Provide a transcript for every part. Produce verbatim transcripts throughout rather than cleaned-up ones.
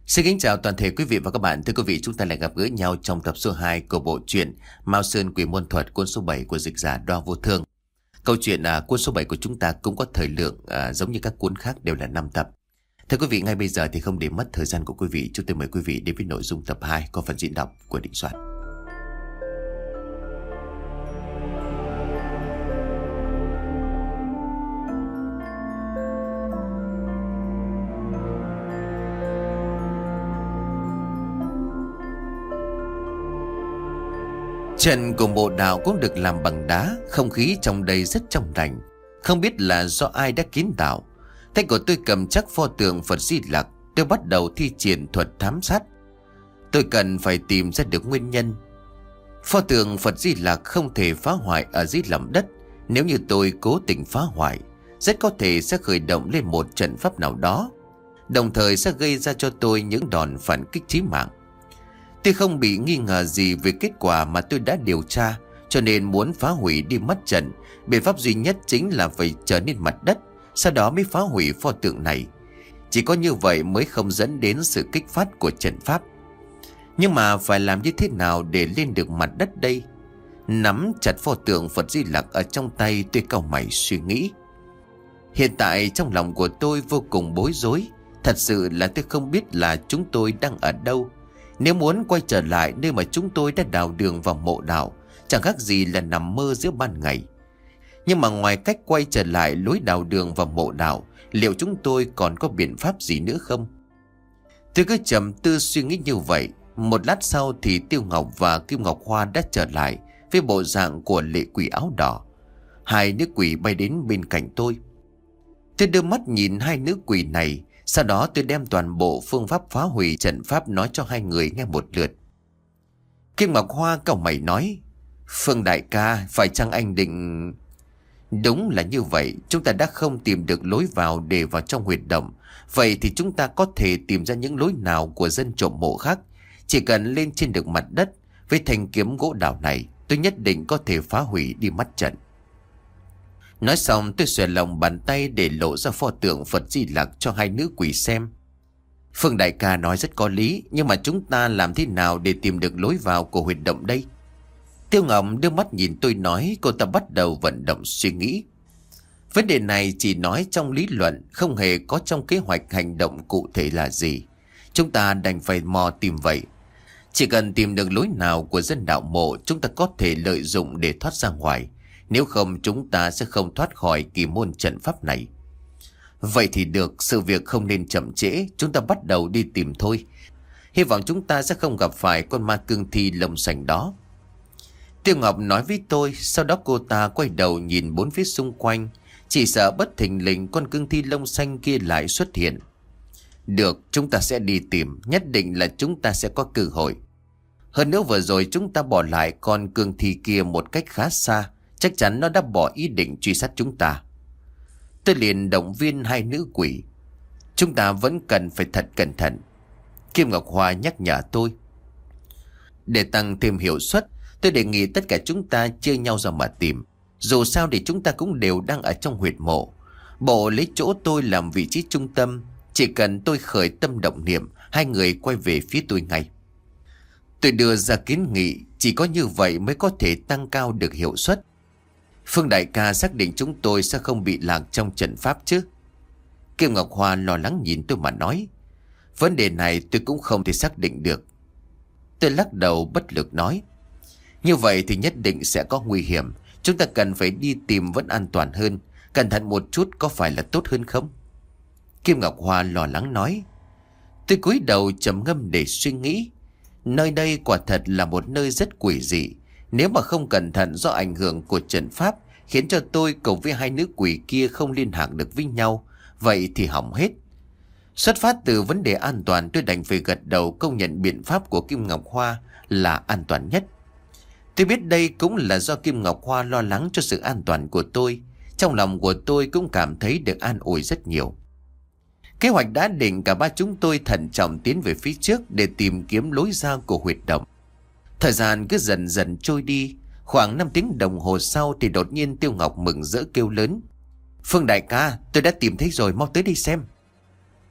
Xin kính chào toàn thể quý vị và các bạn. Thưa quý vị, chúng ta lại gặp gỡ nhau trong tập số hai của bộ truyện Mao Sơn Quỷ Môn Thuật, cuốn số bảy của dịch giả Đoa Vô Thương. Câu chuyện à, cuốn số bảy của chúng ta cũng có thời lượng à, giống như các cuốn khác, đều là năm tập. Thưa quý vị, ngay bây giờ thì không để mất thời gian của quý vị, chúng tôi mời quý vị đến với nội dung tập hai có phần diễn đọc của Định Soạn. Trần của mộ đạo cũng được làm bằng đá, không khí trong đây rất trong lành. Không biết là do ai đã kiến tạo. Tay của tôi cầm chắc pho tượng Phật Di Lặc, tôi bắt đầu thi triển thuật thám sát. Tôi cần phải tìm ra được nguyên nhân. Pho tượng Phật Di Lặc không thể phá hoại ở dưới lòng đất. Nếu như tôi cố tình phá hoại, rất có thể sẽ khởi động lên một trận pháp nào đó, đồng thời sẽ gây ra cho tôi những đòn phản kích chí mạng. Tôi không bị nghi ngờ gì về kết quả mà tôi đã điều tra, cho nên muốn phá hủy đi mắt trận, biện pháp duy nhất chính là phải trở nên mặt đất, sau đó mới phá hủy pho tượng này. Chỉ có như vậy mới không dẫn đến sự kích phát của trận pháp. Nhưng mà phải làm như thế nào để lên được mặt đất đây? Nắm chặt pho tượng Phật Di Lặc ở trong tay, tôi cau mày suy nghĩ. Hiện tại trong lòng của tôi vô cùng bối rối. Thật sự là tôi không biết là chúng tôi đang ở đâu. Nếu muốn quay trở lại nơi mà chúng tôi đã đào đường vào mộ đạo, chẳng khác gì là nằm mơ giữa ban ngày. Nhưng mà ngoài cách quay trở lại lối đào đường vào mộ đạo, liệu chúng tôi còn có biện pháp gì nữa không? Tôi cứ trầm tư suy nghĩ như vậy. Một lát sau thì Tiêu Ngọc và Kim Ngọc Hoa đã trở lại với bộ dạng của lệ quỷ áo đỏ. Hai nữ quỷ bay đến bên cạnh tôi. Tôi đưa mắt nhìn hai nữ quỷ này. Sau đó tôi đem toàn bộ phương pháp phá hủy trận pháp nói cho hai người nghe một lượt. Kim Ngọc Hoa cau mày nói: Phương đại ca, phải chăng anh định... Đúng là như vậy, chúng ta đã không tìm được lối vào để vào trong huyệt động. Vậy thì chúng ta có thể tìm ra những lối nào của dân trộm mộ khác. Chỉ cần lên trên được mặt đất với thanh kiếm gỗ đào này, tôi nhất định có thể phá hủy đi mắt trận. Nói xong tôi xòe lòng bàn tay để lộ ra pho tượng Phật Di Lặc cho hai nữ quỷ xem. Phương đại ca nói rất có lý, nhưng mà chúng ta làm thế nào để tìm được lối vào của huyệt động đây? Tiêu Ngọc đưa mắt nhìn tôi nói. Cô ta bắt đầu vận động suy nghĩ. Vấn đề này chỉ nói trong lý luận, không hề có trong kế hoạch hành động cụ thể là gì. Chúng ta đành phải mò tìm vậy. Chỉ cần tìm được lối nào của dân đạo mộ, chúng ta có thể lợi dụng để thoát ra ngoài. Nếu không chúng ta sẽ không thoát khỏi kỳ môn trận pháp này. Vậy thì được, sự việc không nên chậm trễ, chúng ta bắt đầu đi tìm thôi. Hy vọng chúng ta sẽ không gặp phải con ma cương thi lông xanh đó. Tiêu Ngọc nói với tôi. Sau đó cô ta quay đầu nhìn bốn phía xung quanh, chỉ sợ bất thình lình con cương thi lông xanh kia lại xuất hiện. Được, chúng ta sẽ đi tìm, nhất định là chúng ta sẽ có cơ hội. Hơn nữa vừa rồi chúng ta bỏ lại con cương thi kia một cách khá xa, chắc chắn nó đã bỏ ý định truy sát chúng ta. Tôi liền động viên hai nữ quỷ. Chúng ta vẫn cần phải thật cẩn thận. Kim Ngọc Hoa nhắc nhở tôi. Để tăng thêm hiệu suất, tôi đề nghị tất cả chúng ta chia nhau ra mà tìm. Dù sao thì chúng ta cũng đều đang ở trong huyệt mộ. Bộ lấy chỗ tôi làm vị trí trung tâm. Chỉ cần tôi khởi tâm động niệm, hai người quay về phía tôi ngay. Tôi đưa ra kiến nghị. Chỉ có như vậy mới có thể tăng cao được hiệu suất. Phương đại ca xác định chúng tôi sẽ không bị lạc trong trận pháp chứ? Kim Ngọc Hoa lo lắng nhìn tôi mà nói. Vấn đề này tôi cũng không thể xác định được. Tôi lắc đầu bất lực nói. Như vậy thì nhất định sẽ có nguy hiểm. Chúng ta cần phải đi tìm vẫn an toàn hơn. Cẩn thận một chút có phải là tốt hơn không? Kim Ngọc Hoa lo lắng nói. Tôi cúi đầu trầm ngâm để suy nghĩ. Nơi đây quả thật là một nơi rất quỷ dị. Nếu mà không cẩn thận do ảnh hưởng của trận pháp khiến cho tôi cùng với hai nữ quỷ kia không liên lạc được với nhau, vậy thì hỏng hết. Xuất phát từ vấn đề an toàn, tôi đành phải gật đầu công nhận biện pháp của Kim Ngọc Hoa là an toàn nhất. Tôi biết đây cũng là do Kim Ngọc Hoa lo lắng cho sự an toàn của tôi. Trong lòng của tôi cũng cảm thấy được an ủi rất nhiều. Kế hoạch đã định, cả ba chúng tôi thận trọng tiến về phía trước để tìm kiếm lối ra của huyệt động. Thời gian cứ dần dần trôi đi. Khoảng năm tiếng đồng hồ sau thì đột nhiên Tiêu Ngọc mừng rỡ kêu lớn. Phương đại ca, tôi đã tìm thấy rồi, mau tới đi xem.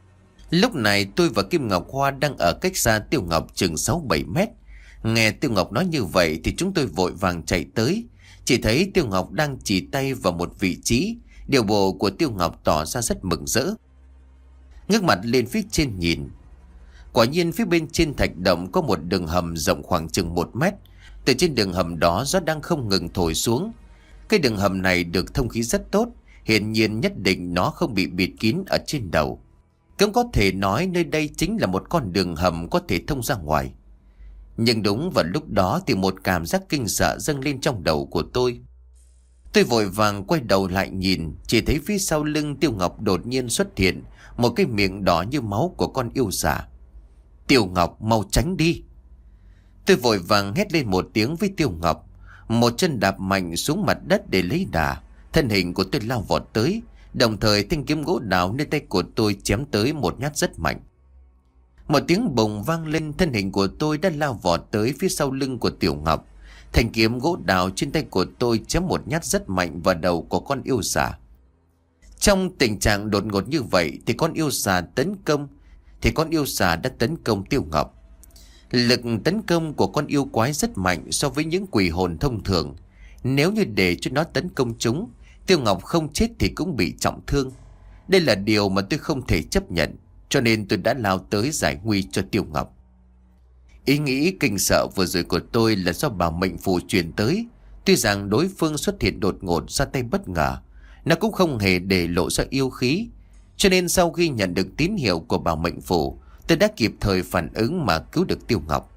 Lúc này tôi và Kim Ngọc Hoa đang ở cách xa Tiêu Ngọc chừng sáu bảy mét. Nghe Tiêu Ngọc nói như vậy thì chúng tôi vội vàng chạy tới. Chỉ thấy Tiêu Ngọc đang chỉ tay vào một vị trí. Điều bộ của Tiêu Ngọc tỏ ra rất mừng rỡ. Ngước mặt lên phía trên nhìn. Quả nhiên phía bên trên thạch động có một đường hầm rộng khoảng chừng một mét. Từ trên đường hầm đó gió đang không ngừng thổi xuống. Cái đường hầm này được thông khí rất tốt. Hiển nhiên nhất định nó không bị bịt kín ở trên đầu. Cũng có thể nói nơi đây chính là một con đường hầm có thể thông ra ngoài. Nhưng đúng vào lúc đó thì một cảm giác kinh sợ dâng lên trong đầu của tôi. Tôi vội vàng quay đầu lại nhìn. Chỉ thấy phía sau lưng Tiêu Ngọc đột nhiên xuất hiện một cái miệng đỏ như máu của con yêu xà. Tiêu Ngọc, mau tránh đi. Tôi vội vàng hét lên một tiếng với Tiêu Ngọc. Một chân đạp mạnh xuống mặt đất để lấy đà. Thân hình của tôi lao vọt tới. Đồng thời thanh kiếm gỗ đào nơi tay của tôi chém tới một nhát rất mạnh. Một tiếng bùng vang lên, thân hình của tôi đã lao vọt tới phía sau lưng của Tiểu Ngọc. Thanh kiếm gỗ đào trên tay của tôi chém một nhát rất mạnh vào đầu của con yêu xà. Trong tình trạng đột ngột như vậy thì con yêu xà tấn công Thì con yêu xà đã tấn công Tiêu Ngọc. Lực tấn công của con yêu quái rất mạnh so với những quỷ hồn thông thường. Nếu như để cho nó tấn công chúng, Tiêu Ngọc không chết thì cũng bị trọng thương. Đây là điều mà tôi không thể chấp nhận, cho nên tôi đã lao tới giải nguy cho Tiêu Ngọc. Ý nghĩ kinh sợ vừa rồi của tôi là do bảo mệnh phù truyền tới. Tuy rằng đối phương xuất hiện đột ngột ra tay bất ngờ, nó cũng không hề để lộ ra yêu khí. Cho nên sau khi nhận được tín hiệu của bảo mệnh phù, tôi đã kịp thời phản ứng mà cứu được Tiêu Ngọc.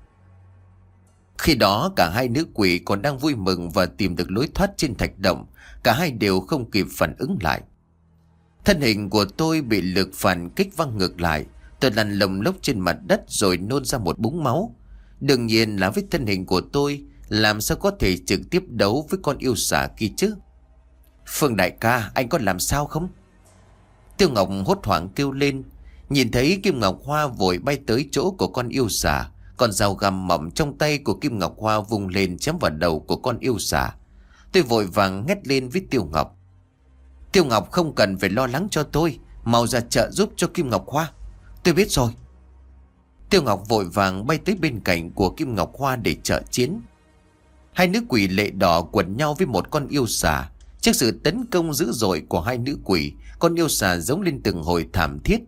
Khi đó cả hai nữ quỷ còn đang vui mừng và tìm được lối thoát trên thạch động. Cả hai đều không kịp phản ứng lại. Thân hình của tôi bị lực phản kích văng ngược lại. Tôi lăn lồng lốc trên mặt đất rồi nôn ra một búng máu. Đương nhiên là với thân hình của tôi, làm sao có thể trực tiếp đấu với con yêu xà kia chứ. Phương đại ca, anh có làm sao không? Tiêu Ngọc hốt hoảng kêu lên. Nhìn thấy Kim Ngọc Hoa vội bay tới chỗ của con yêu xà. Con dao găm mỏng trong tay của Kim Ngọc Hoa vùng lên chém vào đầu của con yêu xà. Tôi vội vàng hét lên với Tiêu Ngọc. Tiêu Ngọc không cần phải lo lắng cho tôi, mau ra trợ giúp cho Kim Ngọc Hoa. Tôi biết rồi. Tiêu Ngọc vội vàng bay tới bên cạnh của Kim Ngọc Hoa để trợ chiến. Hai nữ quỷ lệ đỏ quần nhau với một con yêu xà. Trước sự tấn công dữ dội của hai nữ quỷ, con yêu xà giống lên từng hồi thảm thiết.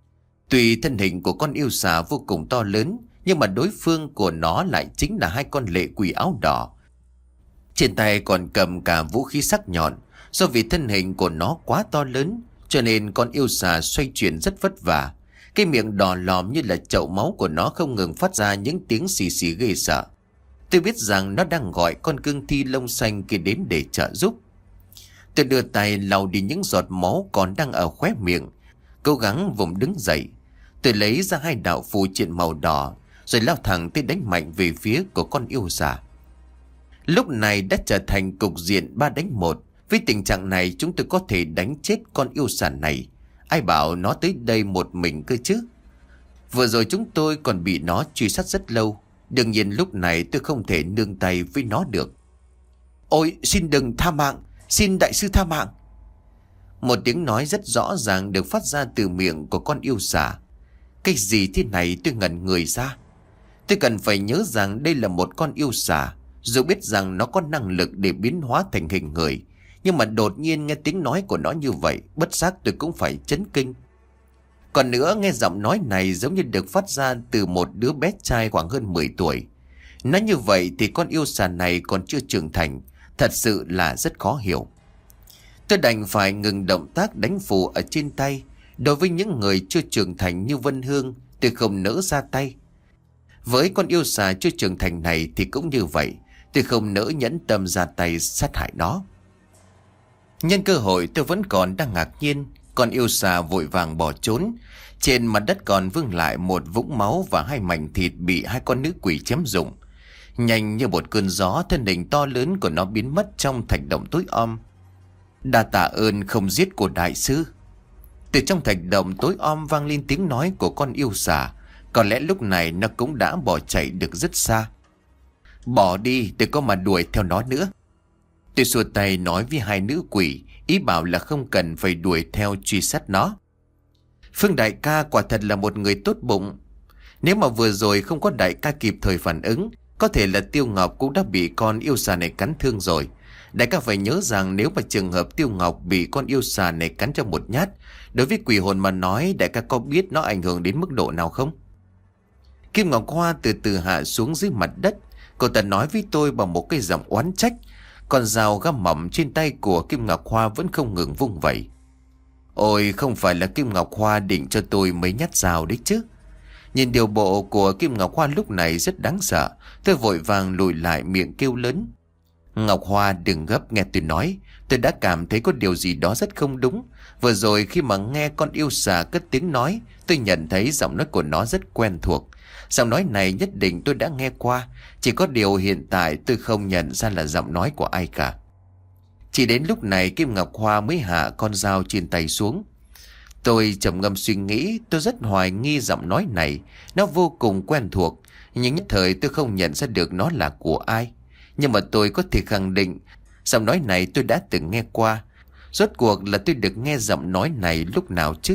Tuy thân hình của con yêu xà vô cùng to lớn, nhưng mà đối phương của nó lại chính là hai con lệ quỷ áo đỏ. Trên tay còn cầm cả vũ khí sắc nhọn. Do vì thân hình của nó quá to lớn, cho nên con yêu xà xoay chuyển rất vất vả. Cái miệng đỏ lòm như là chậu máu của nó không ngừng phát ra những tiếng xì xì ghê sợ. Tôi biết rằng nó đang gọi con cương thi lông xanh kia đến để trợ giúp. Tôi đưa tay lau đi những giọt máu còn đang ở khóe miệng, cố gắng vùng đứng dậy. Tôi lấy ra hai đạo phù triện màu đỏ, rồi lao thẳng tới đánh mạnh về phía của con yêu xà. Lúc này đã trở thành cục diện ba đánh một. Với tình trạng này chúng tôi có thể đánh chết con yêu xà này. Ai bảo nó tới đây một mình cơ chứ. Vừa rồi chúng tôi còn bị nó truy sát rất lâu. Đương nhiên lúc này tôi không thể nương tay với nó được. Ôi xin đừng tha mạng, xin đại sư tha mạng. Một tiếng nói rất rõ ràng được phát ra từ miệng của con yêu xà. Cái gì thế này tôi ngẩn người ra. Tôi cần phải nhớ rằng đây là một con yêu xà. Dù biết rằng nó có năng lực để biến hóa thành hình người, nhưng mà đột nhiên nghe tiếng nói của nó như vậy, bất giác tôi cũng phải chấn kinh. Còn nữa, nghe giọng nói này giống như được phát ra từ một đứa bé trai khoảng hơn mười tuổi. Nói như vậy thì con yêu xà này còn chưa trưởng thành, thật sự là rất khó hiểu. Tôi đành phải ngừng động tác đánh phù ở trên tay. Đối với những người chưa trưởng thành như Vân Hương, tôi không nỡ ra tay. Với con yêu xà chưa trưởng thành này thì cũng như vậy. Tôi không nỡ nhẫn tâm ra tay sát hại nó. Nhân cơ hội tôi vẫn còn đang ngạc nhiên, con yêu xà vội vàng bỏ trốn. Trên mặt đất còn vương lại một vũng máu và hai mảnh thịt bị hai con nữ quỷ chém rụng. Nhanh như một cơn gió, thân hình to lớn của nó biến mất trong thạch động tối om. Đa tạ ơn không giết của đại sư. Từ trong thạch động tối om vang lên tiếng nói của con yêu xà. Có lẽ lúc này nó cũng đã bỏ chạy được rất xa. Bỏ đi, đừng có mà đuổi theo nó nữa. Tôi xua tay nói với hai nữ quỷ, ý bảo là không cần phải đuổi theo truy sát nó. Phương đại ca quả thật là một người tốt bụng. Nếu mà vừa rồi không có đại ca kịp thời phản ứng, có thể là Tiêu Ngọc cũng đã bị con yêu xà này cắn thương rồi. Đại ca phải nhớ rằng nếu mà trường hợp Tiêu Ngọc bị con yêu xà này cắn cho một nhát, đối với quỷ hồn mà nói, đại ca có biết nó ảnh hưởng đến mức độ nào không? Kim Ngọc Hoa từ từ hạ xuống dưới mặt đất. Cô ta nói với tôi bằng một cái giọng oán trách. Con dao găm mỏng trên tay của Kim Ngọc Hoa vẫn không ngừng vung vẩy. Ôi, không phải là Kim Ngọc Hoa định cho tôi mấy nhát dao đấy chứ. Nhìn điều bộ của Kim Ngọc Hoa lúc này rất đáng sợ. Tôi vội vàng lùi lại, miệng kêu lớn: Ngọc Hoa đừng gấp, nghe tôi nói. Tôi đã cảm thấy có điều gì đó rất không đúng. Vừa rồi khi mà nghe con yêu xà cất tiếng nói, tôi nhận thấy giọng nói của nó rất quen thuộc. Giọng nói này nhất định tôi đã nghe qua. Chỉ có điều hiện tại tôi không nhận ra là giọng nói của ai cả. Chỉ đến lúc này Kim Ngọc Hoa mới hạ con dao trên tay xuống. Tôi trầm ngâm suy nghĩ. Tôi rất hoài nghi giọng nói này. Nó vô cùng quen thuộc, nhưng nhất thời tôi không nhận ra được nó là của ai. Nhưng mà tôi có thể khẳng định giọng nói này tôi đã từng nghe qua. Rốt cuộc là tôi được nghe giọng nói này lúc nào chứ?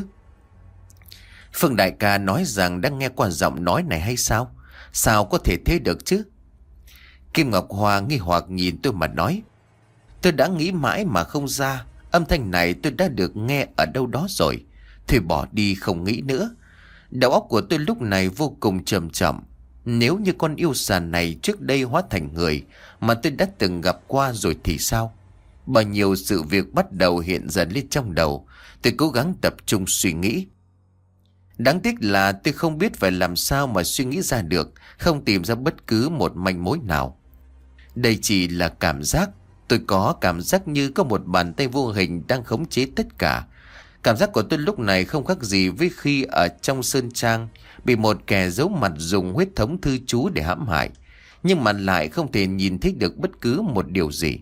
Phương đại ca nói rằng đã nghe qua giọng nói này hay sao? Sao có thể thế được chứ? Kim Ngọc Hoa nghi hoặc nhìn tôi mà nói: Tôi đã nghĩ mãi mà không ra. Âm thanh này tôi đã được nghe ở đâu đó rồi. Thôi bỏ đi, không nghĩ nữa. Đầu óc của tôi lúc này vô cùng trầm trọng. Nếu như con yêu xà này trước đây hóa thành người mà tôi đã từng gặp qua rồi thì sao? Bao nhiêu sự việc bắt đầu hiện dần lên trong đầu. Tôi cố gắng tập trung suy nghĩ. Đáng tiếc là tôi không biết phải làm sao mà suy nghĩ ra được, không tìm ra bất cứ một manh mối nào. Đây chỉ là cảm giác. Tôi có cảm giác như có một bàn tay vô hình đang khống chế tất cả. Cảm giác của tôi lúc này không khác gì với khi ở trong sơn trang bị một kẻ giấu mặt dùng huyết thống thư chú để hãm hại, nhưng mà lại không thể nhìn thấy được bất cứ một điều gì.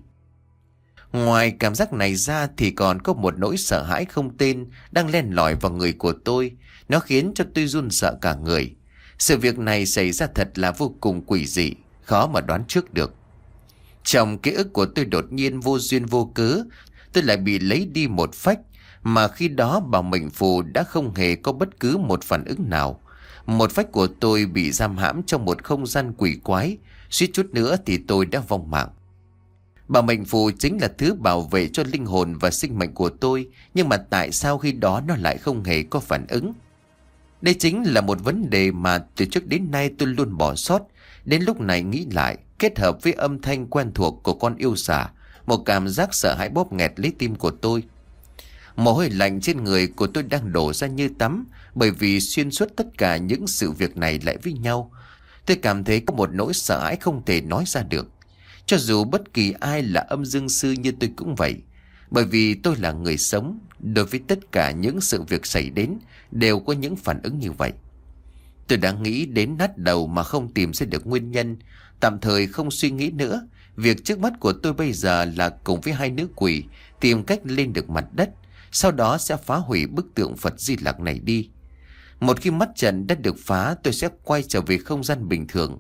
Ngoài cảm giác này ra thì còn có một nỗi sợ hãi không tên đang len lỏi vào người của tôi. Nó khiến cho tôi run sợ cả người. Sự việc này xảy ra thật là vô cùng quỷ dị, khó mà đoán trước được. Trong ký ức của tôi đột nhiên vô duyên vô cớ, tôi lại bị lấy đi một phách. Mà khi đó Bảo Mệnh Phù đã không hề có bất cứ một phản ứng nào. Một phách của tôi bị giam hãm trong một không gian quỷ quái. Suýt chút nữa thì tôi đã vong mạng. Bảo Mệnh Phù chính là thứ bảo vệ cho linh hồn và sinh mệnh của tôi. Nhưng mà tại sao khi đó nó lại không hề có phản ứng? Đây chính là một vấn đề mà từ trước đến nay tôi luôn bỏ sót. Đến lúc này nghĩ lại, kết hợp với âm thanh quen thuộc của con yêu xà, một cảm giác sợ hãi bóp nghẹt lấy tim của tôi. Mồ hôi lạnh trên người của tôi đang đổ ra như tắm. Bởi vì xuyên suốt tất cả những sự việc này lại với nhau, tôi cảm thấy có một nỗi sợ hãi không thể nói ra được. Cho dù bất kỳ ai là âm dương sư như tôi cũng vậy. Bởi vì tôi là người sống, đối với tất cả những sự việc xảy đến đều có những phản ứng như vậy. Tôi đã nghĩ đến nát đầu mà không tìm ra được nguyên nhân. Tạm thời không suy nghĩ nữa. Việc trước mắt của tôi bây giờ là cùng với hai nữ quỷ tìm cách lên được mặt đất, sau đó sẽ phá hủy bức tượng Phật Di Lặc này đi. Một khi mắt trận đã được phá, tôi sẽ quay trở về không gian bình thường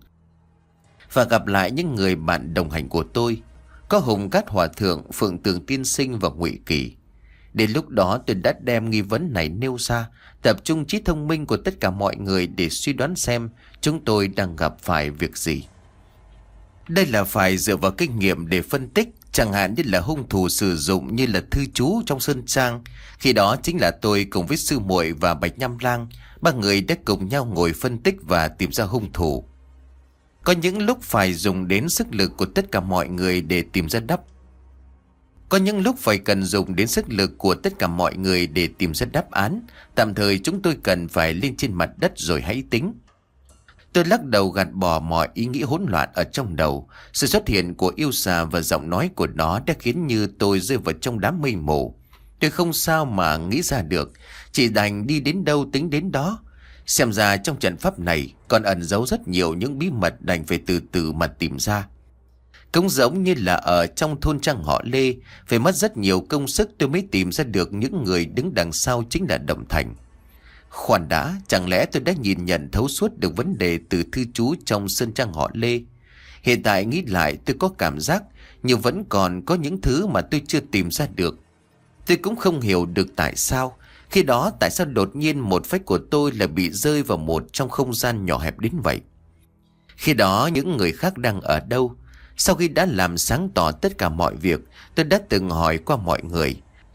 và gặp lại những người bạn đồng hành của tôi. Có Hùng Cát Hòa Thượng, Phượng Tường Tiên Sinh và Ngụy Kỳ. Đến lúc đó tôi đã đem nghi vấn này nêu ra, tập trung trí thông minh của tất cả mọi người để suy đoán xem chúng tôi đang gặp phải việc gì. Đây là phải dựa vào kinh nghiệm để phân tích. Chẳng hạn như là hung thủ sử dụng như là thư chú trong sơn trang. Khi đó chính là tôi cùng với sư muội và Bạch Nham Lang. Ba người đã cùng nhau ngồi phân tích và tìm ra hung thủ. Có những lúc phải dùng đến sức lực của tất cả mọi người để tìm ra đáp. Có những lúc phải cần dùng đến sức lực của tất cả mọi người để tìm ra đáp án. Tạm thời chúng tôi cần phải lên trên mặt đất rồi hãy tính. Tôi lắc đầu gạt bỏ mọi ý nghĩ hỗn loạn ở trong đầu. Sự xuất hiện của yêu xà và giọng nói của nó đã khiến như tôi rơi vào trong đám mây mù. Tôi không sao mà nghĩ ra được, chỉ đành đi đến đâu tính đến đó. Xem ra trong trận pháp này còn ẩn giấu rất nhiều những bí mật đành phải từ từ mà tìm ra. Cũng giống như là ở trong thôn trang họ Lê, phải mất rất nhiều công sức tôi mới tìm ra được những người đứng đằng sau chính là Động Thành. Khoan đã, chẳng lẽ tôi đã nhìn nhận thấu suốt được vấn đề từ thư chú trong sơn trang họ Lê? Hiện tại nghĩ lại tôi có cảm giác như vẫn còn có những thứ mà tôi chưa tìm ra được. Tôi cũng không hiểu được tại sao Khi đó tại sao đột nhiên một phách của tôi lại bị rơi vào một trong không gian nhỏ hẹp đến vậy? Khi đó những người khác đang ở đâu? Sau khi đã làm sáng tỏ tất cả mọi việc, tôi đã từng hỏi qua mọi người.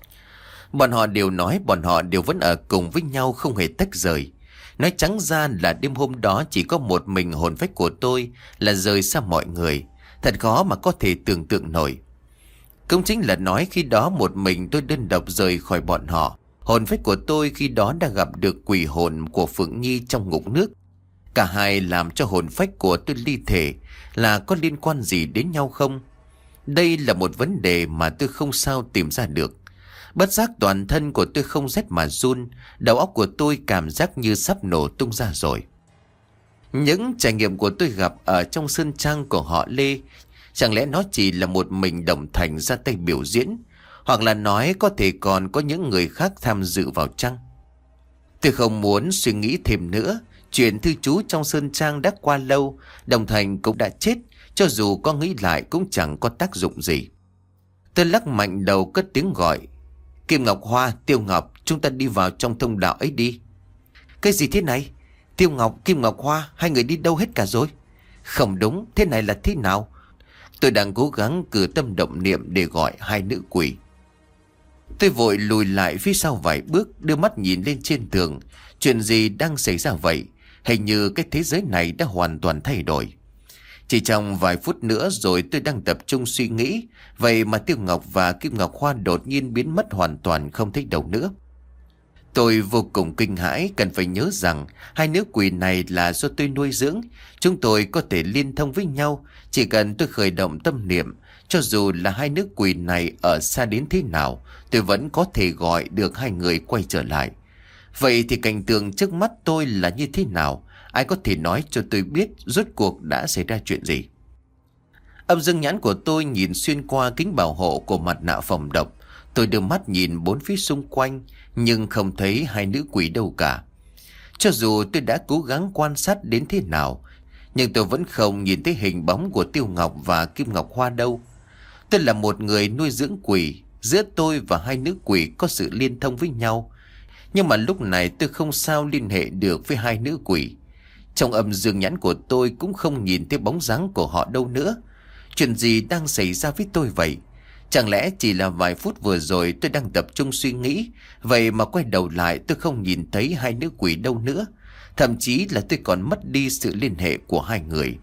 Bọn họ đều nói bọn họ đều vẫn ở cùng với nhau, không hề tách rời. Nói trắng ra là đêm hôm đó chỉ có một mình hồn phách của tôi là rời xa mọi người. Thật khó mà có thể tưởng tượng nổi. Cũng chính là nói khi đó một mình tôi đơn độc rời khỏi bọn họ. Hồn phách của tôi khi đó đã gặp được quỷ hồn của Phượng Nhi trong ngục nước. Cả hai làm cho hồn phách của tôi ly thể, là có liên quan gì đến nhau không? Đây là một vấn đề mà tôi không sao tìm ra được. Bất giác toàn thân của tôi không rét mà run, đầu óc của tôi cảm giác như sắp nổ tung ra rồi. Những trải nghiệm của tôi gặp ở trong sơn trang của họ Lê, chẳng lẽ nó chỉ là một mình Đồng Thành ra tay biểu diễn, hoặc là nói có thể còn có những người khác tham dự vào chăng? Tôi không muốn suy nghĩ thêm nữa. Chuyện thư trú trong sơn trang đã qua lâu, Đồng Thành cũng đã chết, cho dù có nghĩ lại cũng chẳng có tác dụng gì. Tôi lắc mạnh đầu cất tiếng gọi. Kim Ngọc Hoa, Tiêu Ngọc, chúng ta đi vào trong thông đạo ấy đi. Cái gì thế này? Tiêu Ngọc, Kim Ngọc Hoa, hai người đi đâu hết cả rồi? Không đúng, thế này là thế nào? Tôi đang cố gắng cử tâm động niệm để gọi hai nữ quỷ. Tôi vội lùi lại phía sau vài bước, đưa mắt nhìn lên trên tường. Chuyện gì đang xảy ra vậy? Hình như cái thế giới này đã hoàn toàn thay đổi. Chỉ trong vài phút nữa rồi tôi đang tập trung suy nghĩ, vậy mà Tiêu Ngọc và Kim Ngọc Hoa đột nhiên biến mất hoàn toàn không thấy đâu nữa. Tôi vô cùng kinh hãi, cần phải nhớ rằng hai nữ quỷ này là do tôi nuôi dưỡng. Chúng tôi có thể liên thông với nhau, chỉ cần tôi khởi động tâm niệm. Cho dù là hai nữ quỷ này ở xa đến thế nào, tôi vẫn có thể gọi được hai người quay trở lại. Vậy thì cảnh tượng trước mắt tôi là như thế nào? Ai có thể nói cho tôi biết rốt cuộc đã xảy ra chuyện gì? Âm dương nhãn của tôi nhìn xuyên qua kính bảo hộ của mặt nạ phòng độc. Tôi đưa mắt nhìn bốn phía xung quanh, nhưng không thấy hai nữ quỷ đâu cả. Cho dù tôi đã cố gắng quan sát đến thế nào, nhưng tôi vẫn không nhìn thấy hình bóng của Tiêu Ngọc và Kim Ngọc Hoa đâu. Tôi là một người nuôi dưỡng quỷ, giữa tôi và hai nữ quỷ có sự liên thông với nhau. Nhưng mà lúc này tôi không sao liên hệ được với hai nữ quỷ. Trong âm dương nhãn của tôi cũng không nhìn thấy bóng dáng của họ đâu nữa. Chuyện gì đang xảy ra với tôi vậy? Chẳng lẽ chỉ là vài phút vừa rồi tôi đang tập trung suy nghĩ, vậy mà quay đầu lại tôi không nhìn thấy hai nữ quỷ đâu nữa. Thậm chí là tôi còn mất đi sự liên hệ của hai người.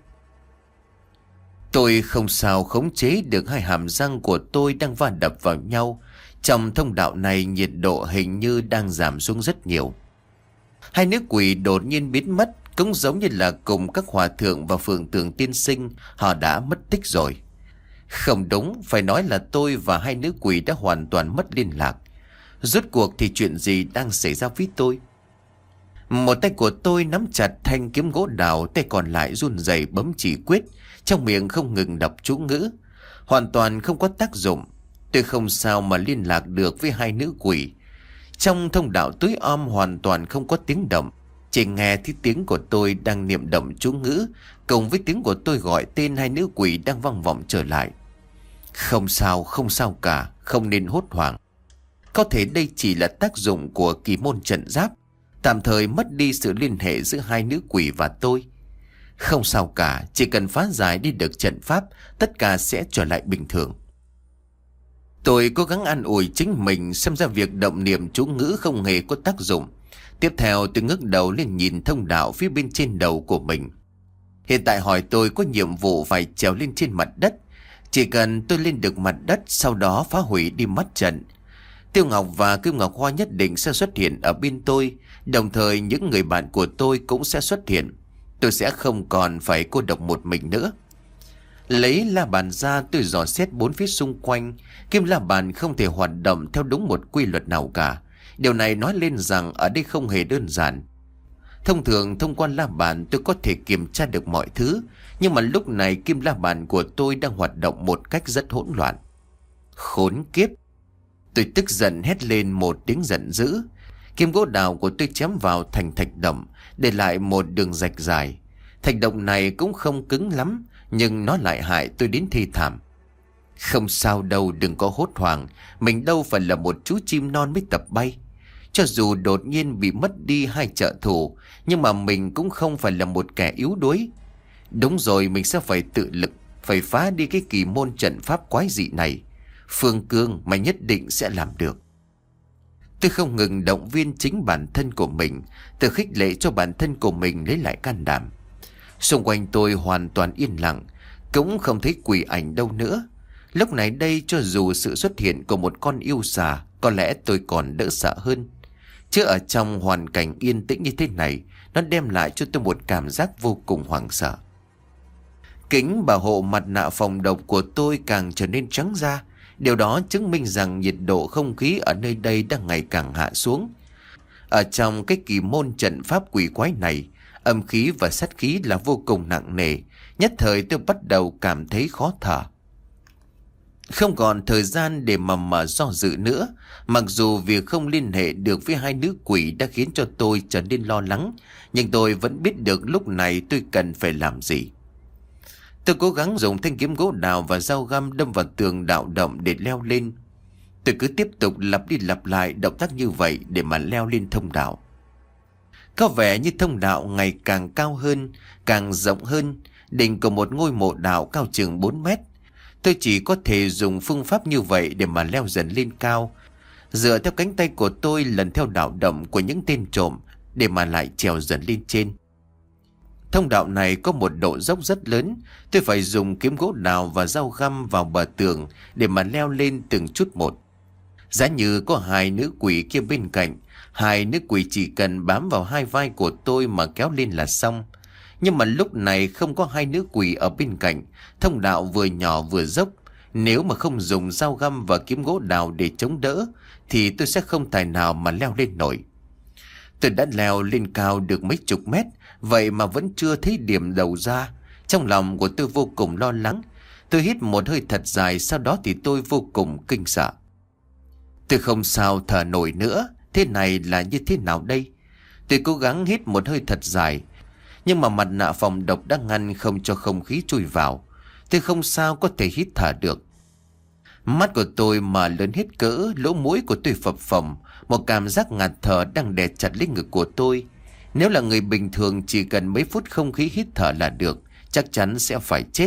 Tôi không sao khống chế được hai hàm răng của tôi đang va đập vào nhau. Trong thông đạo này nhiệt độ hình như đang giảm xuống rất nhiều. Hai nữ quỷ đột nhiên biến mất, cũng giống như là cùng các hòa thượng và phượng tường tiên sinh, họ đã mất tích rồi. Không đúng, phải nói là tôi và hai nữ quỷ đã hoàn toàn mất liên lạc. Rốt cuộc thì chuyện gì đang xảy ra với tôi? Một tay của tôi nắm chặt thanh kiếm gỗ đào, tay còn lại run rẩy bấm chỉ quyết, trong miệng không ngừng đọc chú ngữ. Hoàn toàn không có tác dụng. Tôi không sao mà liên lạc được với hai nữ quỷ. Trong thông đạo tối om hoàn toàn không có tiếng động. Chỉ nghe thấy tiếng của tôi đang niệm động chú ngữ, cùng với tiếng của tôi gọi tên hai nữ quỷ đang vang vọng trở lại. Không sao, không sao cả, không nên hốt hoảng. Có thể đây chỉ là tác dụng của kỳ môn trận giáp, tạm thời mất đi sự liên hệ giữa hai nữ quỷ và tôi. Không sao cả, chỉ cần phá giải đi được trận pháp, tất cả sẽ trở lại bình thường. Tôi cố gắng an ủi chính mình, xem ra việc động niệm chú ngữ không hề có tác dụng. Tiếp theo tôi ngước đầu lên nhìn thông đạo phía bên trên đầu của mình. Hiện tại hỏi tôi có nhiệm vụ phải trèo lên trên mặt đất. Chỉ cần tôi lên được mặt đất, sau đó phá hủy đi mắt trận. Tiêu Ngọc và Kim Ngọc Hoa nhất định sẽ xuất hiện ở bên tôi. Đồng thời những người bạn của tôi cũng sẽ xuất hiện. Tôi sẽ không còn phải cô độc một mình nữa. Lấy la bàn ra, tôi dò xét bốn phía xung quanh. Kim la bàn không thể hoạt động theo đúng một quy luật nào cả. Điều này nói lên rằng ở đây không hề đơn giản. Thông thường thông qua la bàn tôi có thể kiểm tra được mọi thứ, nhưng mà lúc này kim la bàn của tôi đang hoạt động một cách rất hỗn loạn. Khốn kiếp! Tôi tức giận hét lên một tiếng giận dữ. Kim gỗ đào của tôi chém vào thành thạch động, để lại một đường rạch dài. Thạch động này cũng không cứng lắm, nhưng nó lại hại tôi đến thi thảm. Không sao đâu, đừng có hốt hoảng. Mình đâu phải là một chú chim non mới tập bay. Cho dù đột nhiên bị mất đi hai trợ thủ, nhưng mà mình cũng không phải là một kẻ yếu đuối. Đúng rồi, mình sẽ phải tự lực, phải phá đi cái kỳ môn trận pháp quái dị này. Phương Cương, mày nhất định sẽ làm được. Tôi không ngừng động viên chính bản thân của mình, tự khích lệ cho bản thân của mình lấy lại can đảm. Xung quanh tôi hoàn toàn yên lặng, cũng không thấy quỷ ảnh đâu nữa. Lúc này đây, cho dù sự xuất hiện của một con yêu xà, có lẽ tôi còn đỡ sợ hơn. Chứ ở trong hoàn cảnh yên tĩnh như thế này, nó đem lại cho tôi một cảm giác vô cùng hoảng sợ. Kính bảo hộ mặt nạ phòng độc của tôi càng trở nên trắng da. Điều đó chứng minh rằng nhiệt độ không khí ở nơi đây đang ngày càng hạ xuống. Ở trong cái kỳ môn trận pháp quỷ quái này, âm khí và sát khí là vô cùng nặng nề. Nhất thời tôi bắt đầu cảm thấy khó thở. Không còn thời gian để mà mở do dự nữa. Mặc dù việc không liên hệ được với hai nữ quỷ đã khiến cho tôi trở nên lo lắng, nhưng tôi vẫn biết được lúc này tôi cần phải làm gì. Tôi cố gắng dùng thanh kiếm gỗ đào và dao găm đâm vào tường đạo động để leo lên. Tôi cứ tiếp tục lặp đi lặp lại động tác như vậy để mà leo lên thông đạo. Có vẻ như thông đạo ngày càng cao hơn, càng rộng hơn. Đỉnh của một ngôi mộ đạo cao chừng bốn mét. Tôi chỉ có thể dùng phương pháp như vậy để mà leo dần lên cao, dựa theo cánh tay của tôi lần theo đạo động của những tên trộm để mà lại trèo dần lên trên. Thông đạo này có một độ dốc rất lớn. Tôi phải dùng kiếm gỗ đào và dao găm vào bờ tường để mà leo lên từng chút một. Giá như có hai nữ quỷ kia bên cạnh, hai nữ quỷ chỉ cần bám vào hai vai của tôi mà kéo lên là xong. Nhưng mà lúc này không có hai nữ quỷ ở bên cạnh. Thông đạo vừa nhỏ vừa dốc. Nếu mà không dùng dao găm và kiếm gỗ đào để chống đỡ thì tôi sẽ không tài nào mà leo lên nổi. Tôi đã leo lên cao được mấy chục mét, vậy mà vẫn chưa thấy điểm đầu ra. Trong lòng của tôi vô cùng lo lắng. Tôi hít một hơi thật dài, sau đó thì tôi vô cùng kinh sợ. Tôi không sao thở nổi nữa. Thế này là như thế nào đây? Tôi cố gắng hít một hơi thật dài, nhưng mà mặt nạ phòng độc đã ngăn không cho không khí chui vào. Tôi không sao có thể hít thở được. Mắt của tôi mà lớn hết cỡ, lỗ mũi của tôi phập phồng. Một cảm giác ngạt thở đang đè chặt lấy ngực của tôi. Nếu là người bình thường chỉ cần mấy phút không khí hít thở là được, chắc chắn sẽ phải chết.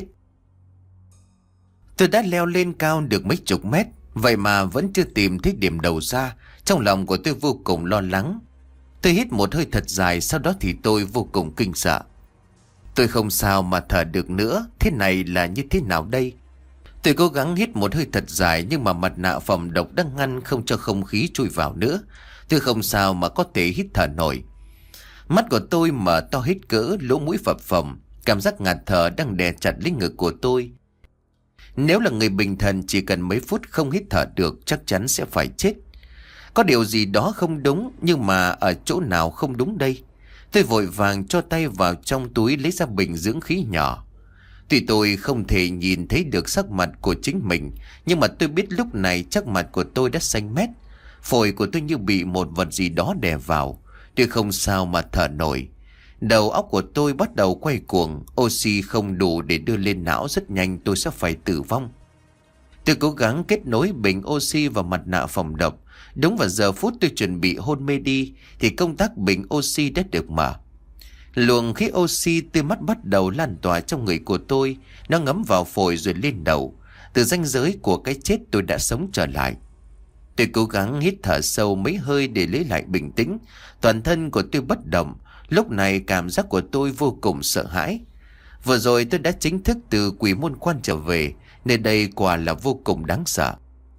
Tôi đã leo lên cao được mấy chục mét, vậy mà vẫn chưa tìm thấy điểm đầu ra. Trong lòng của tôi vô cùng lo lắng. Tôi hít một hơi thật dài, sau đó thì tôi vô cùng kinh sợ. Tôi không sao mà thở được nữa. Thế này là như thế nào đây? Tôi cố gắng hít một hơi thật dài, nhưng mà mặt nạ phòng độc đang ngăn không cho không khí chui vào nữa. Tôi không sao mà có thể hít thở nổi. Mắt của tôi mở to hết cỡ, lỗ mũi phập phồng. Cảm giác ngạt thở đang đè chặt lấy ngực của tôi. Nếu là người bình thường chỉ cần mấy phút không hít thở được, chắc chắn sẽ phải chết. Có điều gì đó không đúng, nhưng mà ở chỗ nào không đúng đây? Tôi vội vàng cho tay vào trong túi lấy ra bình dưỡng khí nhỏ. Tuy tôi không thể nhìn thấy được sắc mặt của chính mình, nhưng mà tôi biết lúc này chắc mặt của tôi đã xanh mét. Phổi của tôi như bị một vật gì đó đè vào. Tôi không sao mà thở nổi. Đầu óc của tôi bắt đầu quay cuồng. Oxy không đủ để đưa lên não, rất nhanh tôi sẽ phải tử vong. Tôi cố gắng kết nối bình oxy vào mặt nạ phòng độc. Đúng vào giờ phút tôi chuẩn bị hôn mê đi thì công tắc bình oxy đã được mở. Luồng khí oxy từ mắt bắt đầu lan tỏa trong người của tôi. Nó ngấm vào phổi rồi lên đầu. Từ ranh giới của cái chết tôi đã sống trở lại. Tôi cố gắng hít thở sâu mấy hơi để lấy lại bình tĩnh. Toàn thân của tôi bất động. Lúc này cảm giác của tôi vô cùng sợ hãi. Vừa rồi tôi đã chính thức từ quỷ môn quan trở về. Nơi đây quả là vô cùng đáng sợ.